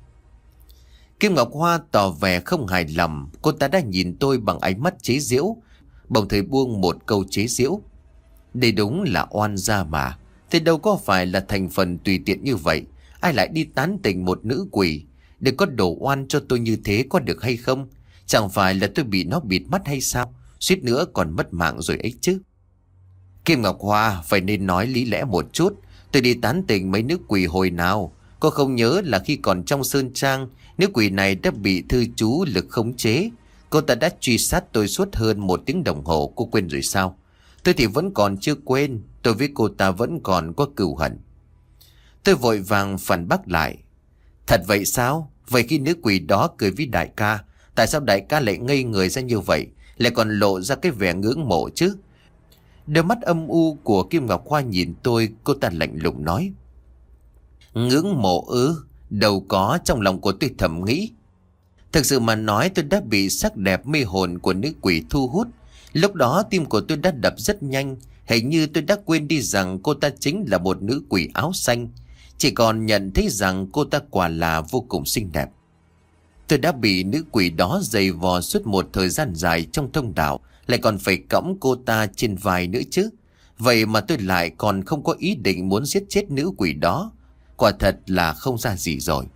Kim Ngọc Hoa tỏ vẻ không hài lòng. Cô ta đã nhìn tôi bằng ánh mắt chế giễu, bỗng thời buông một câu chế giễu. Đây đúng là oan gia mà. Thế đâu có phải là thành phần tùy tiện như vậy. Ai lại đi tán tình một nữ quỷ? Đừng có đổ oan cho tôi như thế có được hay không? Chẳng phải là tôi bị nó bịt mắt hay sao? Suýt nữa còn mất mạng rồi ấy chứ. Kim Ngọc Hoa phải nên nói lý lẽ một chút. Tôi đi tán tình mấy nữ quỷ hồi nào? Cô không nhớ là khi còn trong sơn trang, nữ quỷ này đã bị thư chú lực khống chế. Cô ta đã truy sát tôi suốt hơn một tiếng đồng hồ. Cô quên rồi sao? Tôi thì vẫn còn chưa quên. Tôi với cô ta vẫn còn có cừu hận. Tôi vội vàng phản bác lại. Thật vậy sao? Vậy khi nữ quỷ đó cười với đại ca, tại sao đại ca lại ngây người ra như vậy, lại còn lộ ra cái vẻ ngưỡng mộ chứ? Đôi mắt âm u của Kim Ngọc Hoa nhìn tôi, cô ta lạnh lùng nói. Ngưỡng mộ ư? Đâu có, trong lòng của tôi thầm nghĩ. Thực sự mà nói, tôi đã bị sắc đẹp mê hồn của nữ quỷ thu hút. Lúc đó tim của tôi đã đập rất nhanh. Hình như tôi đã quên đi rằng cô ta chính là một nữ quỷ áo xanh. Chỉ còn nhận thấy rằng cô ta quả là vô cùng xinh đẹp. Tôi đã bị nữ quỷ đó giày vò suốt một thời gian dài trong thông đạo, lại còn phải cõng cô ta trên vai nữa chứ. Vậy mà tôi lại còn không có ý định muốn giết chết nữ quỷ đó. Quả thật là không ra gì rồi.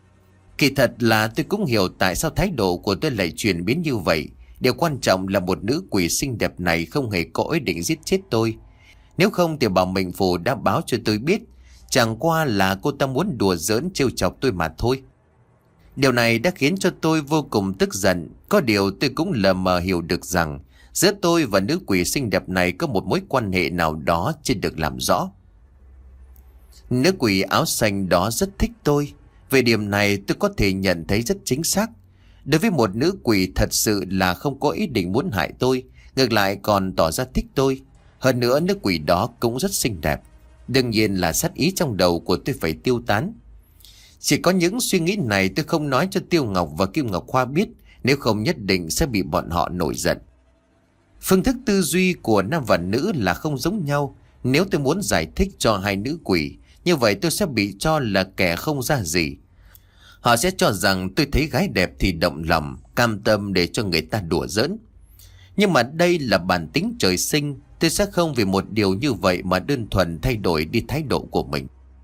Kỳ thật là tôi cũng hiểu tại sao thái độ của tôi lại chuyển biến như vậy. Điều quan trọng là một nữ quỷ xinh đẹp này không hề có ý định giết chết tôi. Nếu không thì Bảo Mệnh Phù đã báo cho tôi biết, chẳng qua là cô ta muốn đùa giỡn trêu chọc tôi mà thôi. Điều này đã khiến cho tôi vô cùng tức giận. Có điều tôi cũng lờ mờ hiểu được rằng giữa tôi và nữ quỷ xinh đẹp này có một mối quan hệ nào đó chưa được làm rõ. Nữ quỷ áo xanh đó rất thích tôi. Về điểm này tôi có thể nhận thấy rất chính xác. Đối với một nữ quỷ thật sự là không có ý định muốn hại tôi, ngược lại còn tỏ ra thích tôi. Hơn nữa nữ quỷ đó cũng rất xinh đẹp. Đương nhiên là sát ý trong đầu của tôi phải tiêu tán. Chỉ có những suy nghĩ này tôi không nói cho Tiêu Ngọc và Kim Ngọc Hoa biết, nếu không nhất định sẽ bị bọn họ nổi giận. Phương thức tư duy của nam và nữ là không giống nhau. Nếu tôi muốn giải thích cho hai nữ quỷ, như vậy tôi sẽ bị cho là kẻ không ra gì. Họ sẽ cho rằng tôi thấy gái đẹp thì động lòng, cam tâm để cho người ta đùa giỡn. Nhưng mà đây là bản tính trời sinh. Tôi sẽ không vì một điều như vậy mà đơn thuần thay đổi đi thái độ của mình.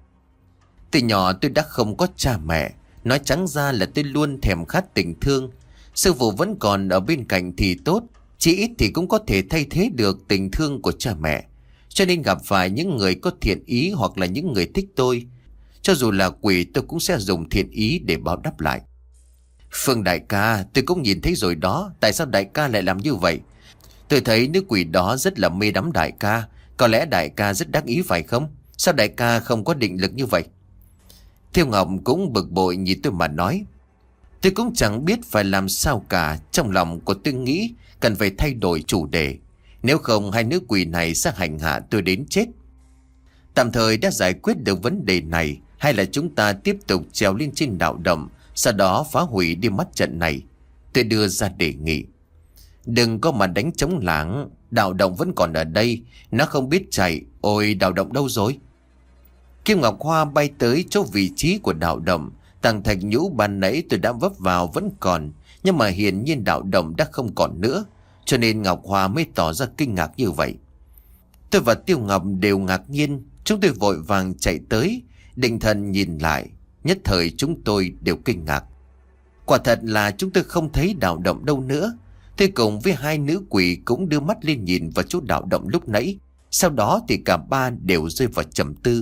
Từ nhỏ tôi đã không có cha mẹ. Nói trắng ra là tôi luôn thèm khát tình thương. Sư phụ vẫn còn ở bên cạnh thì tốt, chỉ ít thì cũng có thể thay thế được tình thương của cha mẹ. Cho nên gặp phải những người có thiện ý hoặc là những người thích tôi, cho dù là quỷ tôi cũng sẽ dùng thiện ý để báo đáp lại. Phương đại ca, tôi cũng nhìn thấy rồi đó. Tại sao đại ca lại làm như vậy? Tôi thấy nữ quỷ đó rất là mê đắm đại ca. Có lẽ đại ca rất đắc ý phải không? Sao đại ca không có định lực như vậy? Thiêu Ngọc cũng bực bội nhìn tôi mà nói. Tôi cũng chẳng biết phải làm sao cả. Trong lòng của tôi nghĩ cần phải thay đổi chủ đề. Nếu không hai nữ quỷ này sẽ hành hạ tôi đến chết. Tạm thời đã giải quyết được vấn đề này, hay là chúng ta tiếp tục trèo lên trên đạo động, sau đó phá hủy đi mắt trận này? Tôi đưa ra đề nghị. Đừng có mà đánh trống lảng. Đạo động vẫn còn ở đây. Nó không biết chạy. Ôi, đạo động đâu rồi? Kim Ngọc Hoa bay tới chỗ vị trí của đạo động. Tảng thạch nhũ ban nãy tôi đã vấp vào vẫn còn, nhưng mà hiển nhiên đạo động đã không còn nữa, cho nên Ngọc Hoa mới tỏ ra kinh ngạc như vậy. Tôi và Tiêu Ngọc đều ngạc nhiên. Chúng tôi vội vàng chạy tới, định thần nhìn lại. Nhất thời chúng tôi đều kinh ngạc. Quả thật là chúng tôi không thấy đạo động đâu nữa. Tôi cùng với hai nữ quỷ cũng đưa mắt lên nhìn vào chỗ đạo động lúc nãy. Sau đó thì cả ba đều rơi vào trầm tư.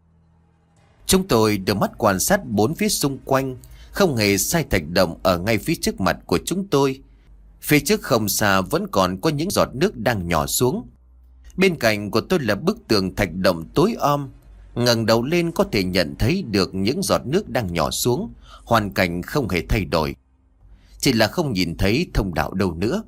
Chúng tôi đưa mắt quan sát bốn phía xung quanh. Không hề sai, thạch động ở ngay phía trước mặt của chúng tôi. Phía trước không xa vẫn còn có những giọt nước đang nhỏ xuống. Bên cạnh của tôi là bức tường thạch động tối om. Ngẩng đầu lên có thể nhận thấy được những giọt nước đang nhỏ xuống. Hoàn cảnh không hề thay đổi, chỉ là không nhìn thấy thông đạo đâu nữa.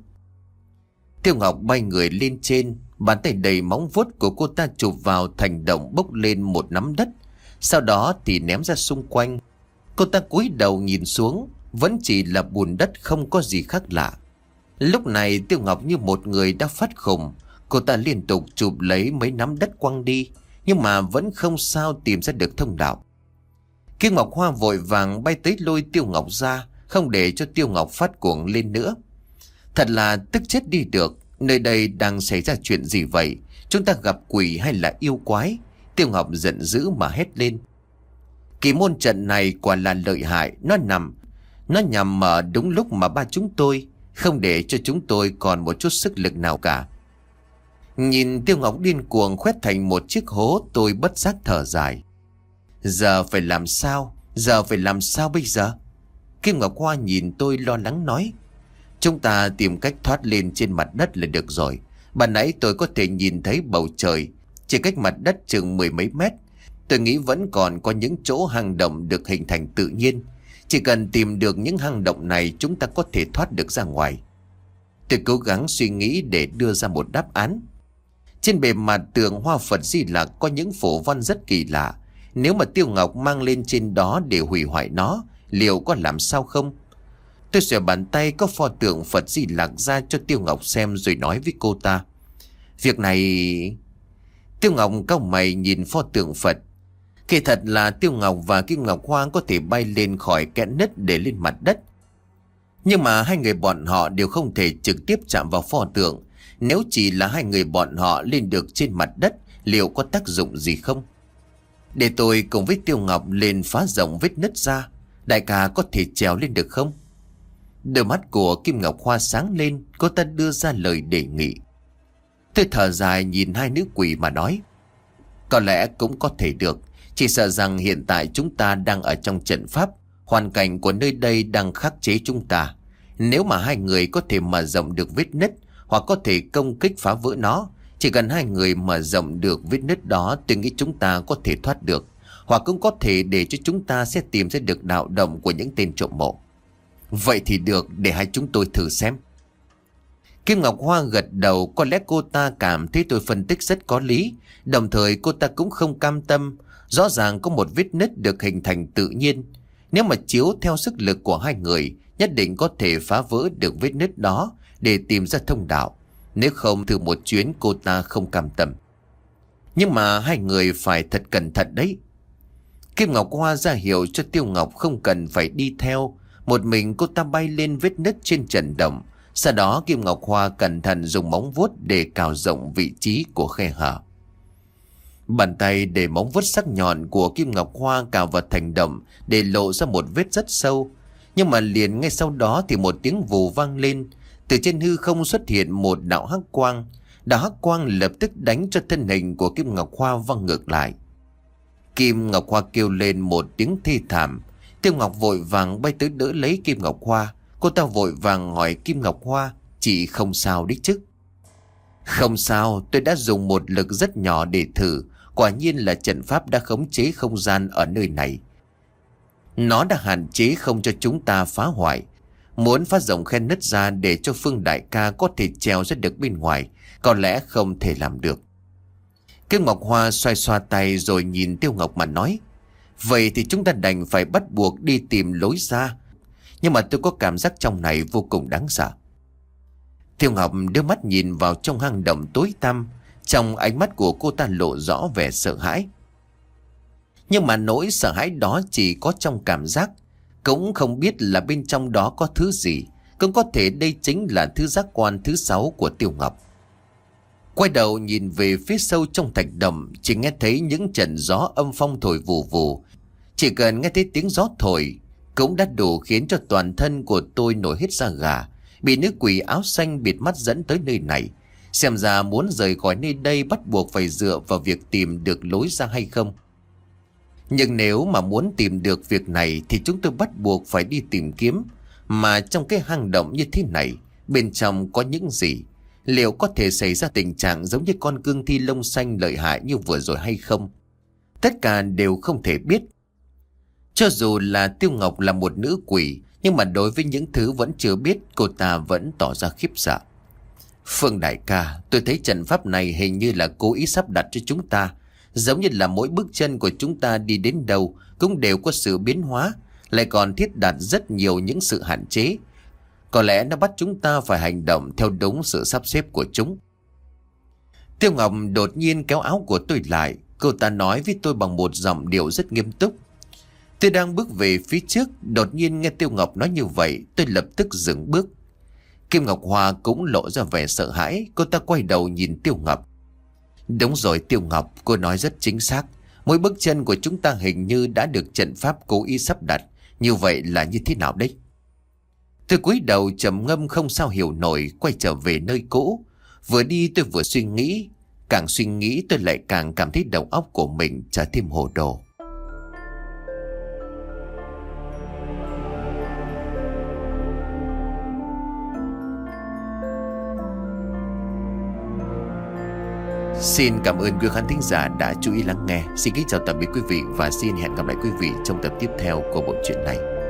Tiêu Ngọc bay người lên trên, bàn tay đầy móng vuốt của cô ta chụp vào thành động, bốc lên một nắm đất. Sau đó thì ném ra xung quanh. Cô ta cúi đầu nhìn xuống, vẫn chỉ là bùn đất, không có gì khác lạ. Lúc này Tiêu Ngọc như một người đã phát khùng. Cô ta liên tục chụp lấy mấy nắm đất quăng đi, nhưng mà vẫn không sao tìm ra được thông đạo. Kim Ngọc Hoa vội vàng bay tới lôi Tiêu Ngọc ra, không để cho Tiêu Ngọc phát cuồng lên nữa. Thật là tức chết đi được. Nơi đây đang xảy ra chuyện gì vậy? Chúng ta gặp quỷ hay là yêu quái? Tiêu Ngọc giận dữ mà hét lên. Kỳ môn trận này quả là lợi hại. Nó nằm Nó nhằm mở đúng lúc mà ba chúng tôi, không để cho chúng tôi còn một chút sức lực nào cả. Nhìn Tiêu Ngọc điên cuồng khoét thành một chiếc hố, tôi bất giác thở dài. Giờ phải làm sao? Giờ phải làm sao bây giờ? Kim Ngọc Hoa nhìn tôi lo lắng nói. Chúng ta tìm cách thoát lên trên mặt đất là được rồi. Ban nãy tôi có thể nhìn thấy bầu trời chỉ cách mặt đất chừng mười mấy mét. Tôi nghĩ vẫn còn có những chỗ hang động được hình thành tự nhiên. Chỉ cần tìm được những hang động này, chúng ta có thể thoát được ra ngoài. Tôi cố gắng suy nghĩ để đưa ra một đáp án. Trên bề mặt tượng Hoa Phật Di Lặc có những phổ văn rất kỳ lạ. Nếu mà Tiêu Ngọc mang lên trên đó để hủy hoại nó, liệu có làm sao không? Tôi xòe bàn tay có pho tượng Phật Di Lặc ra cho Tiêu Ngọc xem, rồi nói với cô ta. Việc này... Tiêu Ngọc cau mày nhìn pho tượng Phật. Kỳ thật là Tiêu Ngọc và Kim Ngọc Hoa có thể bay lên khỏi kẽ nứt để lên mặt đất. Nhưng mà hai người bọn họ đều không thể trực tiếp chạm vào pho tượng. Nếu chỉ là hai người bọn họ lên được trên mặt đất, liệu có tác dụng gì không? Để tôi cùng với Tiêu Ngọc lên phá rộng vết nứt ra. Đại ca có thể trèo lên được không? Đôi mắt của Kim Ngọc Hoa sáng lên. Cô ta đưa ra lời đề nghị. Tôi thở dài nhìn hai nữ quỷ mà nói. Có lẽ cũng có thể được. Chỉ sợ rằng hiện tại chúng ta đang ở trong trận pháp. Hoàn cảnh của nơi đây đang khắc chế chúng ta. Nếu mà hai người có thể mở rộng được vết nứt, hoặc có thể công kích phá vỡ nó, chỉ cần hai người mở rộng được vết nứt đó, tôi nghĩ chúng ta có thể thoát được. Hoặc cũng có thể để cho chúng ta sẽ tìm ra được đạo động của những tên trộm mộ. Vậy thì được, để hai chúng tôi thử xem. Kim Ngọc Hoa gật đầu. Có lẽ cô ta cảm thấy tôi phân tích rất có lý. Đồng thời cô ta cũng không cam tâm. Rõ ràng có một vết nứt được hình thành tự nhiên. Nếu mà chiếu theo sức lực của hai người, nhất định có thể phá vỡ được vết nứt đó để tìm ra thông đạo. Nếu không thử một chuyến, cô ta không cam tâm. Nhưng mà hai người phải thật cẩn thận đấy. Kim Ngọc Hoa ra hiệu cho Tiêu Ngọc không cần phải đi theo. Một mình cô ta bay lên vết nứt trên trần động. Sau đó Kim Ngọc Hoa cẩn thận dùng móng vuốt để cào rộng vị trí của khe hở. Bàn tay để móng vuốt sắc nhọn của Kim Ngọc Hoa cào vào thành động để lộ ra một vết rất sâu. Nhưng mà liền ngay sau đó thì một tiếng vù vang lên. Từ trên hư không xuất hiện một đạo hắc quang. Đạo hắc quang lập tức đánh cho thân hình của Kim Ngọc Hoa văng ngược lại. Kim Ngọc Hoa kêu lên một tiếng thê thảm. Tiêu Ngọc vội vàng bay tới đỡ lấy Kim Ngọc Hoa. Cô ta vội vàng hỏi Kim Ngọc Hoa, chị không sao đấy chứ? Không sao, tôi đã dùng một lực rất nhỏ để thử. Quả nhiên là trận pháp đã khống chế không gian ở nơi này. Nó đã hạn chế không cho chúng ta phá hoại. Muốn phá rộng khe nứt ra để cho Phương đại ca có thể trèo ra được bên ngoài, có lẽ không thể làm được. Kim Ngọc Hoa xoay xoa tay rồi nhìn Tiêu Ngọc mà nói. Vậy thì chúng ta đành phải bắt buộc đi tìm lối ra. Nhưng mà tôi có cảm giác trong này vô cùng đáng sợ. Tiêu Ngọc đưa mắt nhìn vào trong hang động tối tăm. Trong ánh mắt của cô ta lộ rõ vẻ sợ hãi. Nhưng mà nỗi sợ hãi đó chỉ có trong cảm giác. Cũng không biết là bên trong đó có thứ gì. Cũng có thể đây chính là thứ giác quan thứ sáu của Tiêu Ngọc. Quay đầu nhìn về phía sâu trong thạch động, chỉ nghe thấy những trận gió âm phong thổi vù vù. Chỉ cần nghe thấy tiếng gió thổi cũng đã đủ khiến cho toàn thân của tôi nổi hết da gà. Bị nữ quỷ áo xanh bịt mắt dẫn tới nơi này, xem ra muốn rời khỏi nơi đây bắt buộc phải dựa vào việc tìm được lối ra hay không. Nhưng nếu mà muốn tìm được việc này thì chúng tôi bắt buộc phải đi tìm kiếm. Mà trong cái hang động như thế này, bên trong có những gì? Liệu có thể xảy ra tình trạng giống như con cương thi lông xanh lợi hại như vừa rồi hay không? Tất cả đều không thể biết. Cho dù là Tiêu Ngọc là một nữ quỷ, nhưng mà đối với những thứ vẫn chưa biết, cô ta vẫn tỏ ra khiếp sợ. Phương đại ca, tôi thấy trận pháp này hình như là cố ý sắp đặt cho chúng ta. Giống như là mỗi bước chân của chúng ta đi đến đâu cũng đều có sự biến hóa, lại còn thiết đặt rất nhiều những sự hạn chế. Có lẽ nó bắt chúng ta phải hành động theo đúng sự sắp xếp của chúng. Tiêu Ngọc đột nhiên kéo áo của tôi lại. Cô ta nói với tôi bằng một giọng điệu rất nghiêm túc. Tôi đang bước về phía trước, đột nhiên nghe Tiêu Ngọc nói như vậy, tôi lập tức dừng bước. Kim Ngọc Hoa cũng lộ ra vẻ sợ hãi, cô ta quay đầu nhìn Tiêu Ngọc. Đúng rồi Tiêu Ngọc, cô nói rất chính xác. Mỗi bước chân của chúng ta hình như đã được trận pháp cố ý sắp đặt. Như vậy là như thế nào đấy? Tôi cúi đầu trầm ngâm không sao hiểu nổi, quay trở về nơi cũ. Vừa đi tôi vừa suy nghĩ. Càng suy nghĩ tôi lại càng cảm thấy đầu óc của mình trở thêm hồ đồ. Xin cảm ơn quý khán thính giả đã chú ý lắng nghe. Xin kính chào tạm biệt quý vị và xin hẹn gặp lại quý vị trong tập tiếp theo của bộ truyện này.